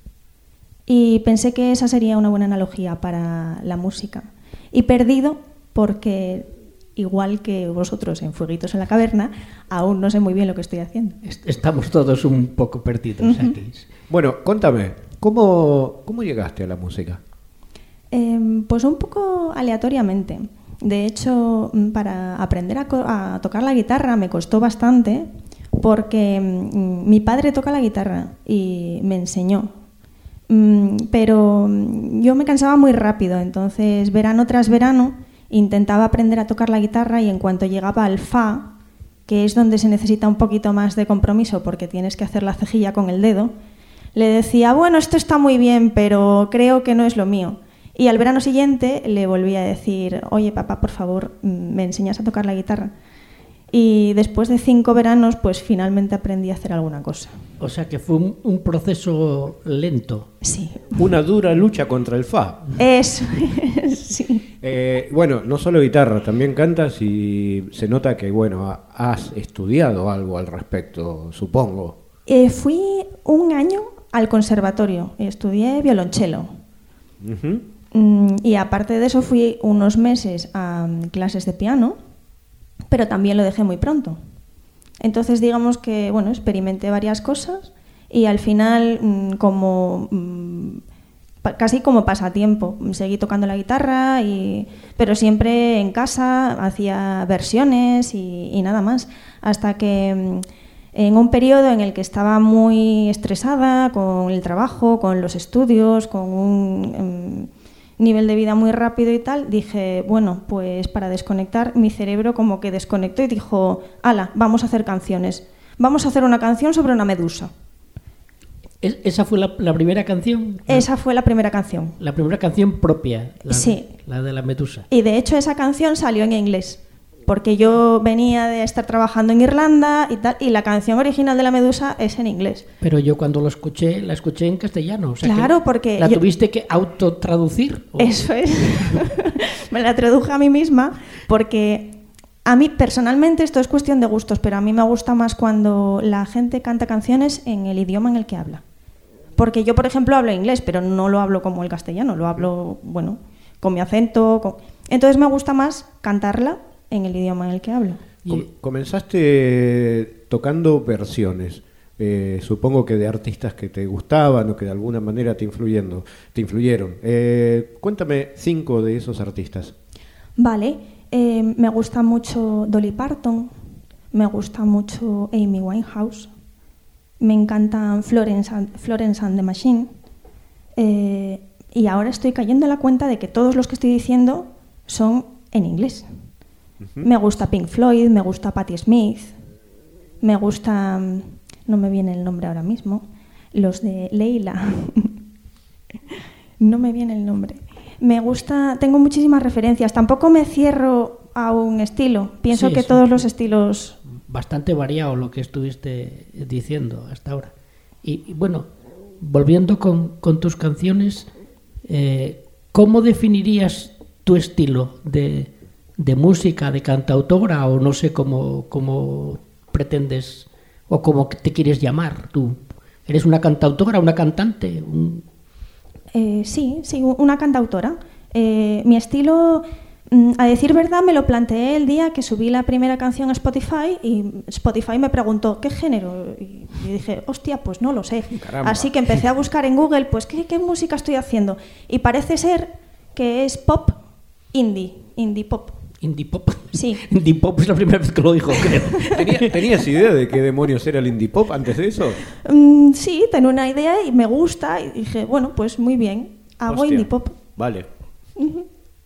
Speaker 13: Y pensé que esa sería una buena analogía para la música. Y perdido porque, igual que vosotros en Fueguitos en la Caverna, aún no sé muy bien lo que estoy haciendo.
Speaker 1: Estamos todos un poco perdidos
Speaker 13: Uh-huh.
Speaker 1: aquí.
Speaker 2: Bueno, contame, ¿cómo, cómo llegaste a la música?
Speaker 13: Eh, pues un poco aleatoriamente. De hecho, para aprender a, co- a tocar la guitarra me costó bastante porque mm, mi padre toca la guitarra y me enseñó. Mm, pero mm, yo me cansaba muy rápido, entonces verano tras verano intentaba aprender a tocar la guitarra y en cuanto llegaba al fa, que es donde se necesita un poquito más de compromiso porque tienes que hacer la cejilla con el dedo, le decía, bueno, esto está muy bien, pero creo que no es lo mío. Y al verano siguiente le volví a decir, oye, papá, por favor, ¿me enseñas a tocar la guitarra? Y después de cinco veranos, pues finalmente aprendí a hacer alguna cosa.
Speaker 1: O sea que fue un, un proceso lento.
Speaker 13: Sí.
Speaker 2: Una dura lucha contra el fa.
Speaker 13: Eso, sí.
Speaker 2: Eh, bueno, no solo guitarra, también cantas y se nota que, bueno, ha- has estudiado algo al respecto, supongo.
Speaker 13: Eh, fui un año al conservatorio, estudié violonchelo.
Speaker 2: Ujú.
Speaker 13: Mm, y aparte de eso fui unos meses a mm, clases de piano, pero también lo dejé muy pronto. Entonces digamos que, bueno, experimenté varias cosas y al final, mm, como mm, pa- casi como pasatiempo, seguí tocando la guitarra, y, pero siempre en casa, hacía versiones y, y nada más, hasta que mm, en un periodo en el que estaba muy estresada con el trabajo, con los estudios, con un mm, nivel de vida muy rápido y tal, dije, bueno, pues para desconectar, mi cerebro como que desconectó y dijo, ala, vamos a hacer canciones, vamos a hacer una canción sobre una medusa.
Speaker 1: ¿Es- ¿Esa fue la, la primera canción?
Speaker 13: Esa fue la primera canción.
Speaker 1: La primera canción propia, la,
Speaker 13: Sí.
Speaker 1: la de la medusa.
Speaker 13: Y de hecho esa canción salió en inglés, porque yo venía de estar trabajando en Irlanda y tal, y la canción original de la medusa es en inglés.
Speaker 1: Pero yo cuando lo escuché, la escuché en castellano. O sea
Speaker 13: Claro,
Speaker 1: que
Speaker 13: porque
Speaker 1: ¿La
Speaker 13: yo-
Speaker 1: tuviste que autotraducir? ¿O?
Speaker 13: Eso es. Me la traduje a mí misma porque a mí personalmente esto es cuestión de gustos, pero a mí me gusta más cuando la gente canta canciones en el idioma en el que habla. Porque yo, por ejemplo, hablo inglés, pero no lo hablo como el castellano, lo hablo, bueno, con mi acento. con- Entonces me gusta más cantarla en el idioma en el que hablo.
Speaker 2: Com- comenzaste tocando versiones, eh, supongo que de artistas que te gustaban o que de alguna manera te influyendo, te influyeron. Eh, cuéntame cinco de esos artistas.
Speaker 13: Vale, eh, me gusta mucho Dolly Parton, me gusta mucho Amy Winehouse, me encantan Florence and, Florence and the Machine, eh, y ahora estoy cayendo en la cuenta de que todos los que estoy diciendo son en inglés. Me gusta Pink Floyd, me gusta Patti Smith, me gusta, mm, no me viene el nombre ahora mismo, los de Leila, no me viene el nombre. Me gusta, tengo muchísimas referencias, tampoco me cierro a un estilo, pienso
Speaker 1: Sí,
Speaker 13: que
Speaker 1: sí.
Speaker 13: todos los estilos...
Speaker 1: Bastante variado lo que estuviste diciendo hasta ahora. Y, y bueno, volviendo con, con tus canciones, eh, ¿cómo definirías tu estilo de, de música, de cantautora, o no sé cómo, cómo pretendes o cómo te quieres llamar tú? ¿Eres una cantautora, una cantante? Un...
Speaker 13: Eh, sí, sí, u- una cantautora. Eh, mi estilo, mm, a decir verdad, me lo planteé el día que subí la primera canción a Spotify y Spotify me preguntó, ¿qué género? Y yo dije, hostia, pues no lo sé.
Speaker 2: Caramba.
Speaker 13: Así que empecé a buscar en Google, pues, ¿qué, qué música estoy haciendo? Y parece ser que es pop indie, indie pop.
Speaker 1: Indie pop.
Speaker 13: Sí.
Speaker 1: Indie pop es la primera vez que lo digo, creo.
Speaker 2: ¿Tenía- ¿Tenías idea de qué demonios era el indie pop antes de eso?
Speaker 13: Mm, sí, tengo una idea y me gusta y dije, bueno, pues muy bien, hago
Speaker 2: Hostia.
Speaker 13: indie pop.
Speaker 2: Vale.
Speaker 13: Ujú.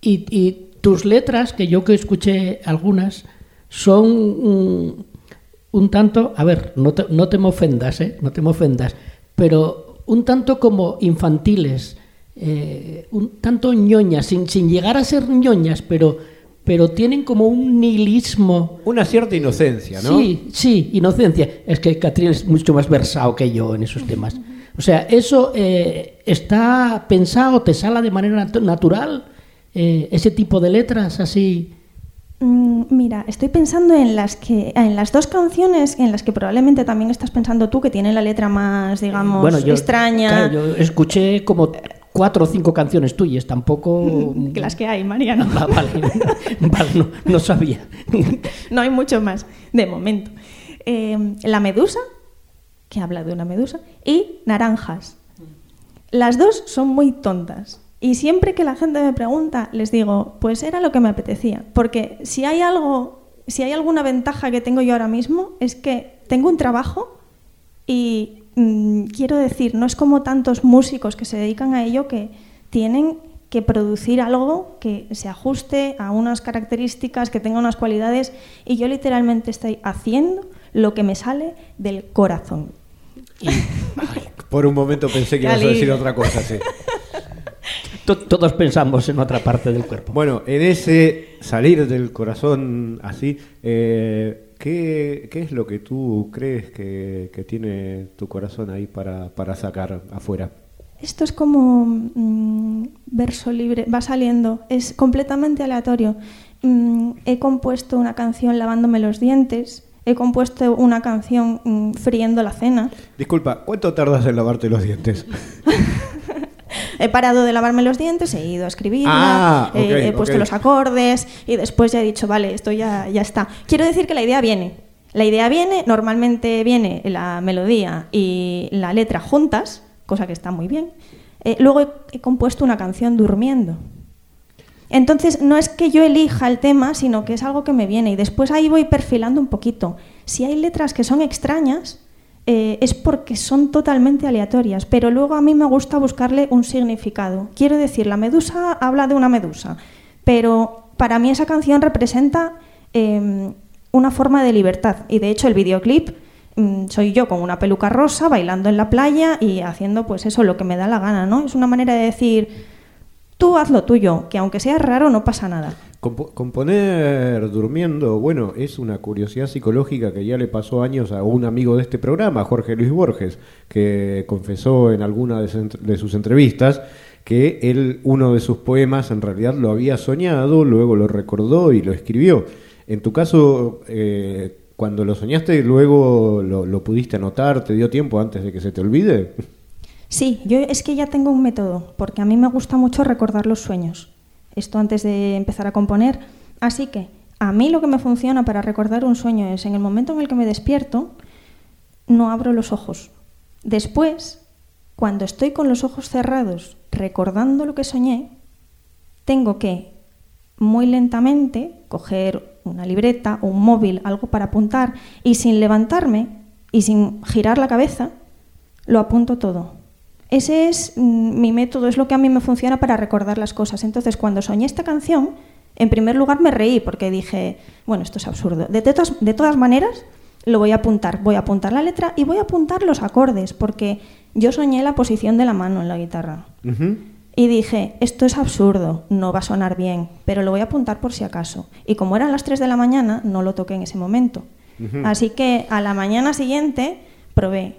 Speaker 1: y, y tus letras, que yo que escuché algunas, son un, un tanto, a ver, no te, no te me ofendas, ¿eh? No te me ofendas, pero un tanto como infantiles, eh, un tanto ñoñas, sin, sin llegar a ser ñoñas, pero, pero tienen como un nihilismo.
Speaker 2: Una cierta inocencia, ¿no?
Speaker 1: Sí, sí, inocencia. Es que Catriel es mucho más versado que yo en esos temas. O sea, eso eh, está pensado, te sale de manera nat- natural, eh, ese tipo de letras así.
Speaker 13: Mm, mira, estoy pensando en las que en las dos canciones en las que probablemente también estás pensando tú, que tienen la letra más, digamos,
Speaker 1: bueno, yo,
Speaker 13: extraña.
Speaker 1: Claro, yo escuché como cuatro o cinco canciones tuyas, tampoco.
Speaker 13: Que las que hay, Mariano.
Speaker 1: Ah, vale, vale, no, no sabía.
Speaker 13: No hay mucho más, de momento. Eh, la medusa, que habla de una medusa, y naranjas. Las dos son muy tontas. Y siempre que la gente me pregunta, les digo, pues era lo que me apetecía. Porque si hay algo, si hay alguna ventaja que tengo yo ahora mismo, es que tengo un trabajo y mmm, quiero decir, no es como tantos músicos que se dedican a ello que tienen que producir algo que se ajuste a unas características, que tenga unas cualidades, y yo literalmente estoy haciendo lo que me sale del corazón.
Speaker 2: Y, ay, por un momento pensé que ibas a decir otra cosa, sí.
Speaker 1: Todos pensamos en otra parte del cuerpo.
Speaker 2: Bueno, en ese salir del corazón así, eh, ¿qué, ¿qué es lo que tú crees que, que tiene tu corazón ahí para, para sacar afuera?
Speaker 13: Esto es como mmm, verso libre, va saliendo, es completamente aleatorio. Mm, he compuesto una canción lavándome los dientes, he compuesto una canción mmm, friendo la cena.
Speaker 2: Disculpa, ¿cuánto tardas en lavarte los dientes?
Speaker 13: He parado de lavarme los dientes, he ido a escribirla,
Speaker 2: ah, okay,
Speaker 13: he, he puesto
Speaker 2: okay.
Speaker 13: los acordes y después ya he dicho, vale, esto ya, ya está. Quiero decir que la idea viene. La idea viene, normalmente viene la melodía y la letra juntas, cosa que está muy bien. Eh, luego he, he compuesto una canción durmiendo. Entonces no es que yo elija el tema, sino que es algo que me viene y después ahí voy perfilando un poquito. Si hay letras que son extrañas, Eh, es porque son totalmente aleatorias, pero luego a mí me gusta buscarle un significado. Quiero decir, la medusa habla de una medusa, pero para mí esa canción representa eh, una forma de libertad, y de hecho el videoclip mm, soy yo con una peluca rosa bailando en la playa y haciendo pues eso, lo que me da la gana, ¿no? Es una manera de decir, tú haz lo tuyo, que aunque sea raro no pasa nada.
Speaker 2: Comp- componer durmiendo, bueno, es una curiosidad psicológica que ya le pasó años a un amigo de este programa, Jorge Luis Borges, que confesó en alguna de, se- de sus entrevistas que él, uno de sus poemas, en realidad lo había soñado, luego lo recordó y lo escribió. En tu caso, eh, cuando lo soñaste, luego lo, lo pudiste anotar, ¿te dio tiempo antes de que se te olvide?
Speaker 13: Sí, yo es que ya tengo un método, porque a mí me gusta mucho recordar los sueños. Esto antes de empezar a componer. Así que a mí lo que me funciona para recordar un sueño es en el momento en el que me despierto, no abro los ojos. Después, cuando estoy con los ojos cerrados recordando lo que soñé, tengo que muy lentamente coger una libreta o un móvil, algo para apuntar, y sin levantarme y sin girar la cabeza, lo apunto todo. Ese es mm, mi método, es lo que a mí me funciona para recordar las cosas. Entonces, cuando soñé esta canción, en primer lugar me reí porque dije, bueno, esto es absurdo. De, de, todas, de todas maneras, lo voy a apuntar. Voy a apuntar la letra y voy a apuntar los acordes, porque yo soñé la posición de la mano en la guitarra. Uh-huh. Y dije, esto es absurdo, no va a sonar bien, pero lo voy a apuntar por si acaso. Y como eran las tres de la mañana, no lo toqué en ese momento. Uh-huh. Así que a la mañana siguiente probé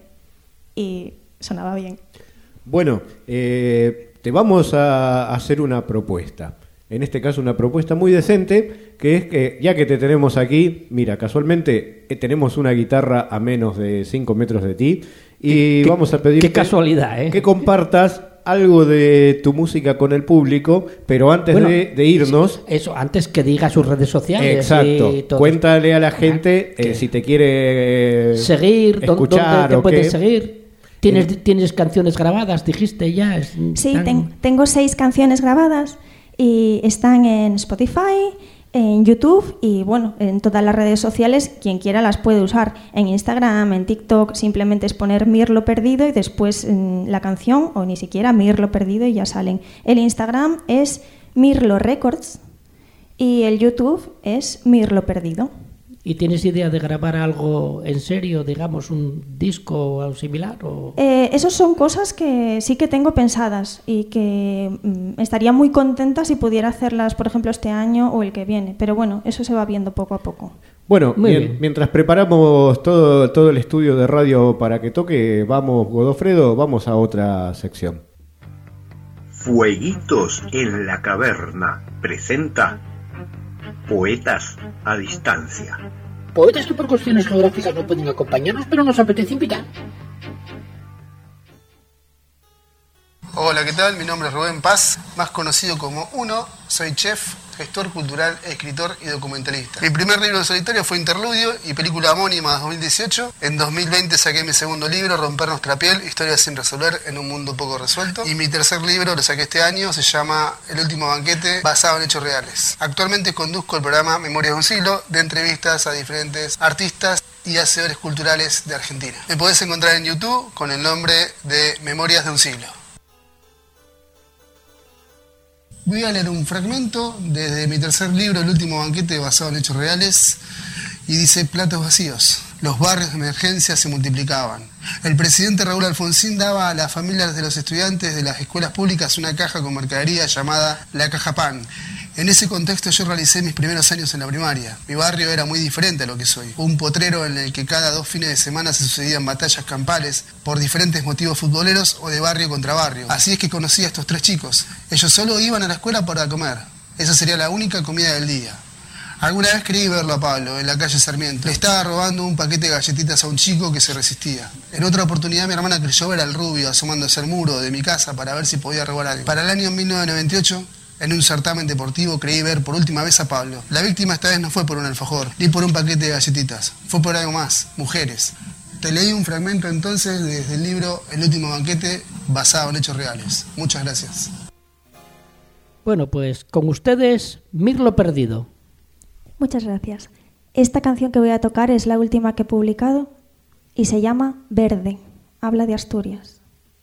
Speaker 13: y sonaba bien.
Speaker 2: Bueno, eh, te vamos a hacer una propuesta. En este caso una propuesta muy decente, que es que ya que te tenemos aquí, mira, casualmente eh, tenemos una guitarra a menos de cinco metros de ti y
Speaker 1: ¿Qué,
Speaker 2: vamos a pedirte
Speaker 1: qué casualidad, ¿eh?
Speaker 2: que compartas algo de tu música con el público, pero antes bueno, de, de irnos...
Speaker 1: Eso, antes que diga sus redes sociales.
Speaker 2: Exacto.
Speaker 1: Y todo.
Speaker 2: Cuéntale a la gente eh, si te quiere eh,
Speaker 1: seguir,
Speaker 2: escuchar
Speaker 1: dónde te puedes
Speaker 2: qué.
Speaker 1: seguir. ¿Tienes, ¿Tienes canciones grabadas? Dijiste ya.
Speaker 13: Sí, ten, tengo seis canciones grabadas y están en Spotify, en YouTube y bueno, en todas las redes sociales. Quien quiera las puede usar. En Instagram, en TikTok, simplemente es poner Mirlo Perdido y después la canción, o ni siquiera Mirlo Perdido, y ya salen. El Instagram es Mirlo Records y el YouTube es Mirlo Perdido.
Speaker 1: ¿Y tienes idea de grabar algo en serio, digamos, un disco o algo similar? O...
Speaker 13: Eh, esas son cosas que sí que tengo pensadas y que mm, estaría muy contenta si pudiera hacerlas, por ejemplo, este año o el que viene. Pero bueno, eso se va viendo poco a poco.
Speaker 2: Bueno,
Speaker 1: Muy
Speaker 2: mien-
Speaker 1: bien.
Speaker 2: mientras preparamos todo, todo el estudio de radio para que toque, vamos, Godofredo, vamos a otra sección.
Speaker 8: Fueguitos en la caverna presenta Poetas a distancia.
Speaker 7: Poetas que por cuestiones geográficas no pueden acompañarnos, pero nos apetece invitar.
Speaker 14: Hola, ¿qué tal? Mi nombre es Rubén Paz, más conocido como Uno. Soy chef, gestor cultural, escritor y documentalista. Mi primer libro en solitario fue Interludio y película homónima dos mil dieciocho. En dos mil veinte saqué mi segundo libro, Romper nuestra piel, historias sin resolver en un mundo poco resuelto. Y mi tercer libro lo saqué este año, se llama El último banquete, basado en hechos reales. Actualmente conduzco el programa Memorias de un siglo, de entrevistas a diferentes artistas y hacedores culturales de Argentina. Me podés encontrar en YouTube con el nombre de Memorias de un siglo. Voy a leer un fragmento desde mi tercer libro, El último banquete, basado en hechos reales, y dice: platos vacíos. Los barrios de emergencia se multiplicaban. El presidente Raúl Alfonsín daba a las familias de los estudiantes de las escuelas públicas una caja con mercadería llamada la Caja Pan. En ese contexto yo realicé mis primeros años en la primaria. Mi barrio era muy diferente a lo que soy. Un potrero en el que cada dos fines de semana se sucedían batallas campales por diferentes motivos futboleros o de barrio contra barrio. Así es que conocí a estos tres chicos. Ellos solo iban a la escuela para comer. Esa sería la única comida del día. Alguna vez creí verlo a Pablo en la calle Sarmiento. Le estaba robando un paquete de galletitas a un chico que se resistía. En otra oportunidad mi hermana creyó ver al rubio asomándose al muro de mi casa para ver si podía robar algo. Para el año mil novecientos noventa y ocho... en un certamen deportivo creí ver por última vez a Pablo. La víctima esta vez no fue por un alfajor, ni por un paquete de galletitas. Fue por algo más, mujeres. Te leí un fragmento entonces desde el libro El último banquete, basado en hechos reales. Muchas gracias.
Speaker 1: Bueno, pues con ustedes, Mirlo Perdido.
Speaker 13: Muchas gracias. Esta canción que voy a tocar es la última que he publicado y se llama Verde. Habla de Asturias.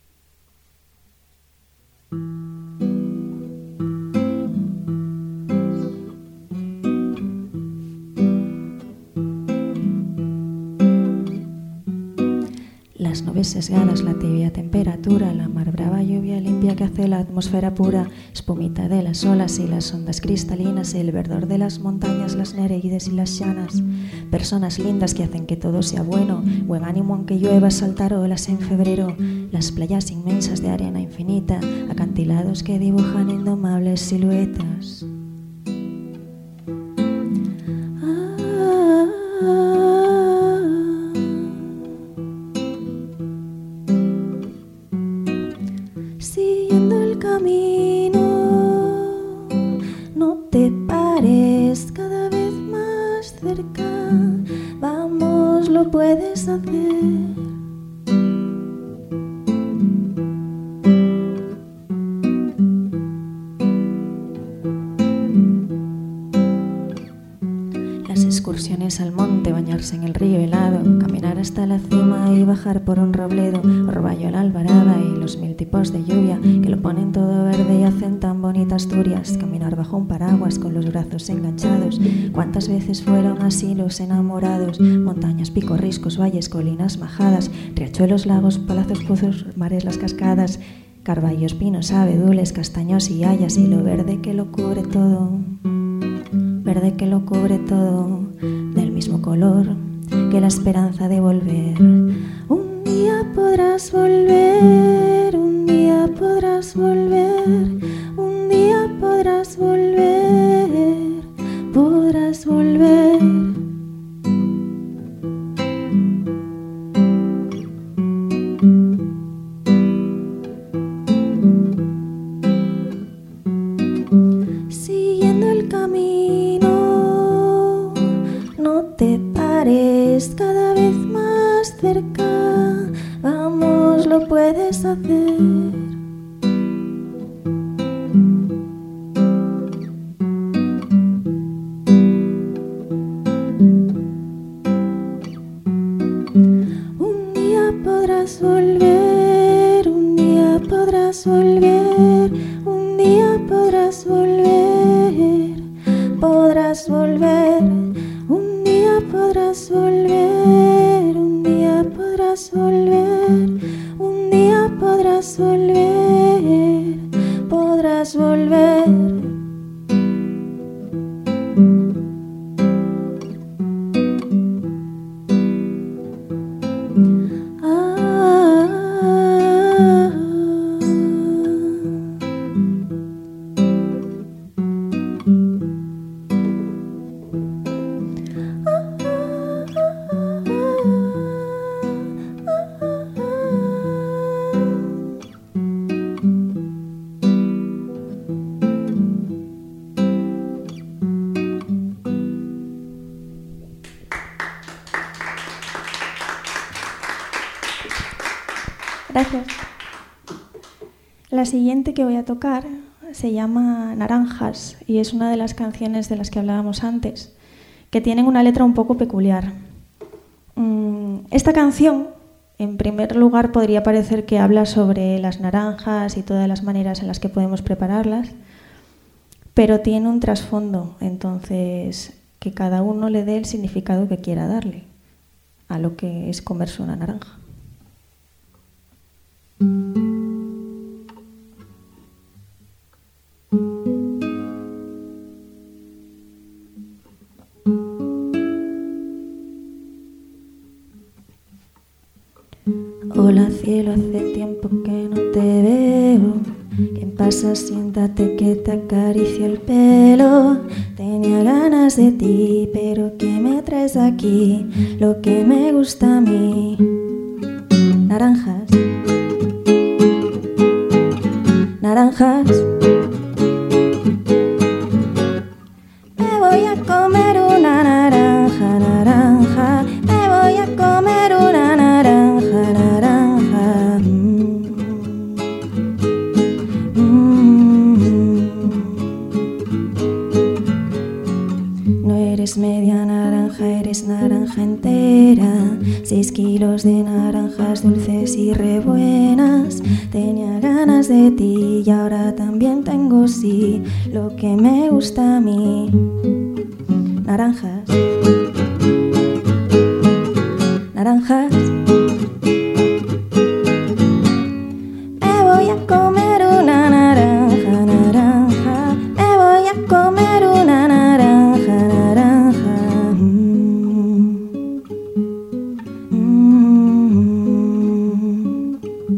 Speaker 13: Las nubes sesgadas, la tibia temperatura, la mar brava lluvia limpia que hace la atmósfera pura, espumita de las olas y las ondas cristalinas, el verdor de las montañas, las nereides y las llanas, personas lindas que hacen que todo sea bueno, buen ánimo aunque llueva, saltar olas en febrero, las playas inmensas de arena infinita, acantilados que dibujan indomables siluetas. Puedes hacer. Las excursiones al monte, bañarse en el río helado, caminar hasta la cima y bajar por un robledo, Orvallo, la albarada y los mil tipos de lluvia que lo ponen todo verde y hacen tan bonita Asturias, caminar bajo un paraguas con los brazos enganchados, cuántas veces fueron así los enamorados, montañas, picos, riscos, valles, colinas, majadas, riachuelos, lagos, palazos, pozos, mares, las cascadas, carballos, pinos, abedules, castaños y hayas y lo verde que lo cubre todo. Verde que lo cubre todo, del mismo color que la esperanza de volver. Un día podrás volver, un día podrás volver, un día podrás volver, podrás volver. Siguiendo el camino, no te pares, cada vez más cerca, vamos, lo puedes hacer. Un día podrás volver, un día podrás volver, un día podrás volver. Gracias. La siguiente que voy a tocar se llama Naranjas y es una de las canciones de las que hablábamos antes, que tienen una letra un poco peculiar. Esta canción, en primer lugar, podría parecer que habla sobre las naranjas y todas las maneras en las que podemos prepararlas, pero tiene un trasfondo, entonces que cada uno le dé el significado que quiera darle a lo que es comerse una naranja.
Speaker 15: Hola cielo, hace tiempo que no te veo. ¿Qué pasa? Siéntate que te acaricio el pelo. Tenía ganas de ti, pero ¿qué me traes aquí? Lo que me gusta a mí. Naranjas. Naranjas. Me voy a comer una naranja, naranja. Me voy a comer una naranja, naranja. Mm. Mm. No eres media naranja, eres naranja entera. Seis kilos de naranjas dulces y re buenas. Tenía ganas de ti y ahora también tengo sí lo que me gusta a mí. Naranjas. Naranjas. Me voy a comer una naranja, naranja. Me voy a comer una naranja, naranja. Mm. Mm.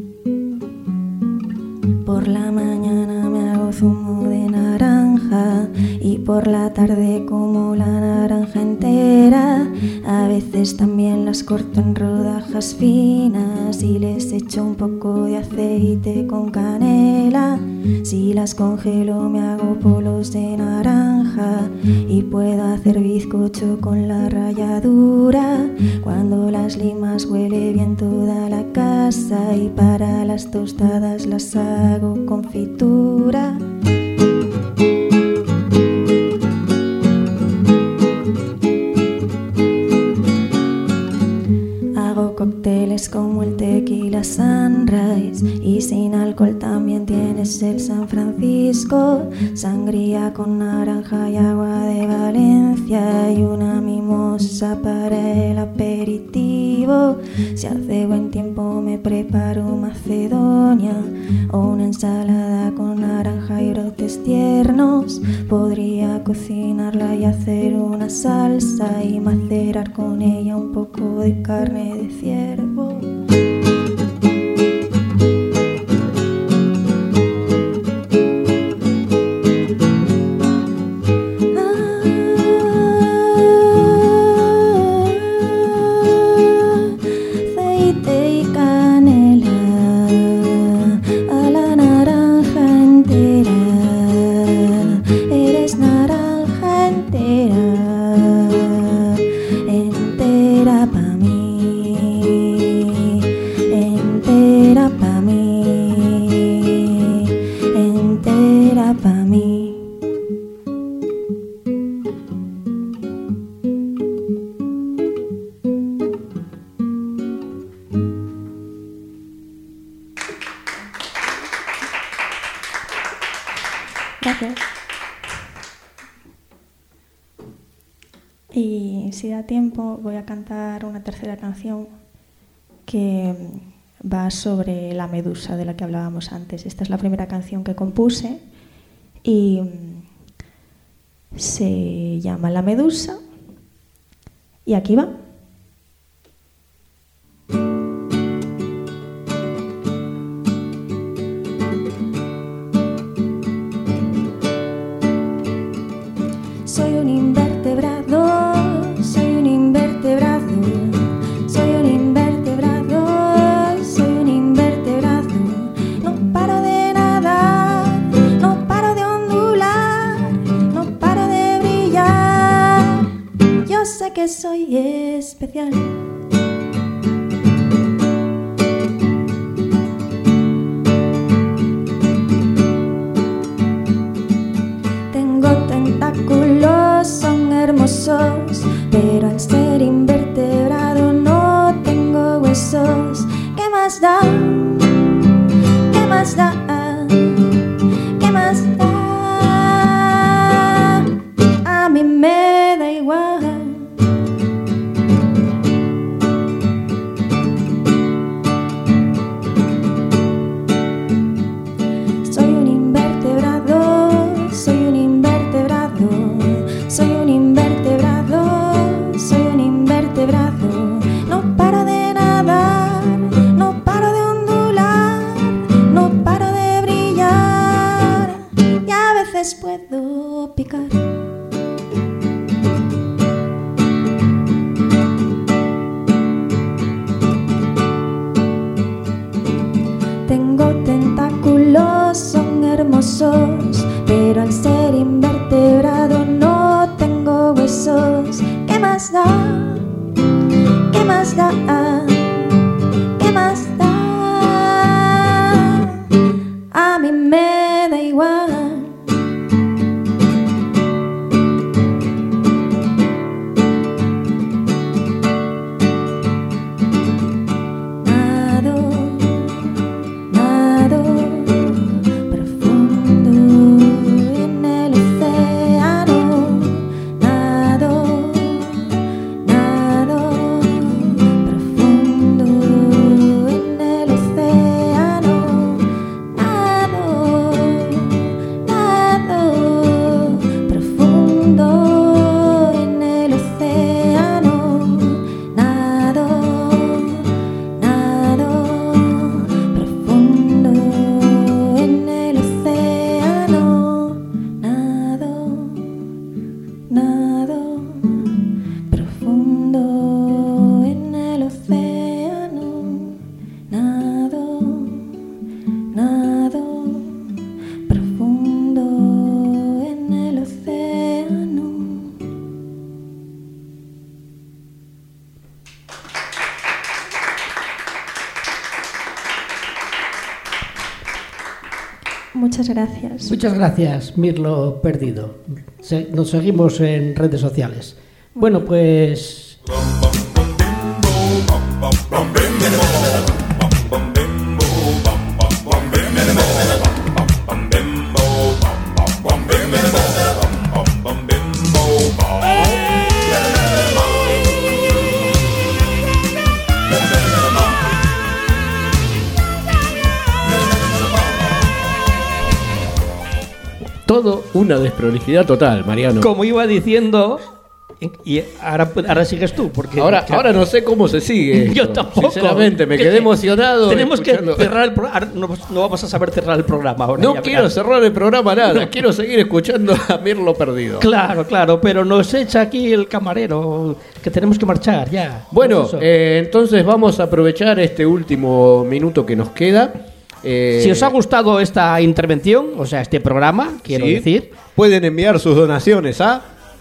Speaker 15: Por la mañana me hago zumo de naranja y por la tarde como la naranja entera. A veces también las corto en rodajas finas y les echo un poco de aceite con canela. Si las congelo me hago polos de naranja y puedo hacer bizcocho con la ralladura. Cuando las limas huele bien toda la casa y para las tostadas las hago confitura. Cócteles como el tequila Sunrise y sin alcohol también tienes el San Francisco. Sangría con naranja y agua de Valencia y una mimosa para el aperitivo. Si hace buen tiempo me preparo macedonia o una ensalada con naranja y brotes tiernos. Podría cocinarla y hacer una salsa y macerar con ella un poco de carne de ciervo.
Speaker 13: Gracias. Y si da tiempo voy a cantar una tercera canción que va sobre la medusa de la que hablábamos antes. Esta es la primera canción que compuse y se llama La Medusa y aquí va.
Speaker 15: Soy un invertebrado, soy un invertebrado, soy un invertebrado, soy un invertebrado. No paro de nadar, no paro de ondular, no paro de brillar. Yo sé que soy especial. tentáculos son hermosos, pero al ser invertebrado no tengo huesos. ¿Qué más da? ¿Qué más da? ¿Qué más da? A mí me da igual. Soy un invertebrado, soy un invertebrado, soy un invertebrado, soy un invertebrado. No paro de nadar, no paro de ondular, no paro de brillar y a veces puedo picar. Tengo tentáculos, son hermosos, pero al ser invertebrado no tengo huesos. ¿Qué más da? ¿Qué más da? ¿Qué más da? A mí me da igual. Muchas gracias.
Speaker 1: Muchas gracias, Mirlo Perdido. Se- nos seguimos en redes sociales. Bueno, pues...
Speaker 2: Todo una desprolijidad total, Mariano.
Speaker 1: Como iba diciendo, y ahora, ahora sigues tú, porque
Speaker 2: Ahora, ahora no sé cómo se sigue.
Speaker 1: Yo
Speaker 2: esto.
Speaker 1: tampoco.
Speaker 2: Sinceramente, me
Speaker 1: Que-
Speaker 2: quedé emocionado.
Speaker 1: Tenemos
Speaker 2: escuchando.
Speaker 1: que cerrar el programa. No, no vamos a saber cerrar el programa ahora.
Speaker 2: No
Speaker 1: ya
Speaker 2: quiero
Speaker 1: verás.
Speaker 2: cerrar el programa nada. Quiero seguir escuchando a Mirlo Perdido.
Speaker 1: Claro, claro, pero nos echa aquí el camarero, que tenemos que marchar ya.
Speaker 2: Bueno,
Speaker 1: Por eso.
Speaker 2: eh, entonces vamos a aprovechar este último minuto que nos queda. Eh,
Speaker 1: Si os ha gustado esta intervención, o sea, este programa, quiero
Speaker 2: sí,
Speaker 1: decir,
Speaker 2: pueden enviar sus donaciones a...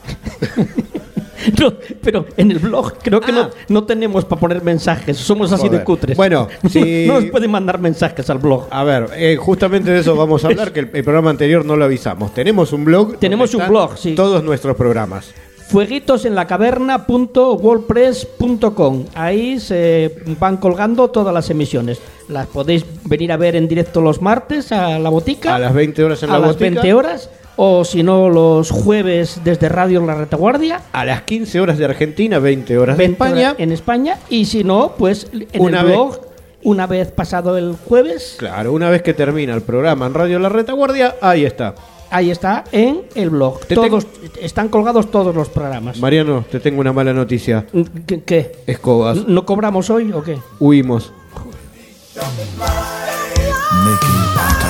Speaker 1: no, pero en el blog creo que no, no tenemos para poner mensajes, somos así
Speaker 2: Joder.
Speaker 1: de cutres.
Speaker 2: Bueno, si-
Speaker 1: no nos pueden mandar mensajes al blog.
Speaker 2: A ver, eh, justamente de eso vamos a hablar, que el, el programa anterior no lo avisamos. Tenemos un blog.
Speaker 1: Tenemos
Speaker 2: donde
Speaker 1: un
Speaker 2: están
Speaker 1: blog, sí.
Speaker 2: Todos nuestros programas.
Speaker 1: fueguitosenlacaverna punto wordpress punto com. Ahí se van colgando todas las emisiones. Las podéis venir a ver en directo los martes a la botica.
Speaker 2: A las veinte horas en
Speaker 1: a
Speaker 2: la
Speaker 1: las
Speaker 2: botica.
Speaker 1: veinte horas. O si no, los jueves desde Radio La Retaguardia.
Speaker 2: A las quince horas de Argentina, veinte horas de
Speaker 1: veinte
Speaker 2: España.
Speaker 1: horas en España. Y si no, pues en
Speaker 2: Una
Speaker 1: el
Speaker 2: vez-
Speaker 1: blog, una vez pasado el jueves,
Speaker 2: Claro, una vez que termina el programa en Radio La Retaguardia, ahí está.
Speaker 1: ahí está en el blog.
Speaker 2: Te
Speaker 1: Todos están colgados todos los programas.
Speaker 2: Mariano, te tengo una mala noticia.
Speaker 1: ¿Qué? qué?
Speaker 2: Escobas.
Speaker 1: ¿No cobramos hoy o qué?
Speaker 2: Huimos.
Speaker 16: Making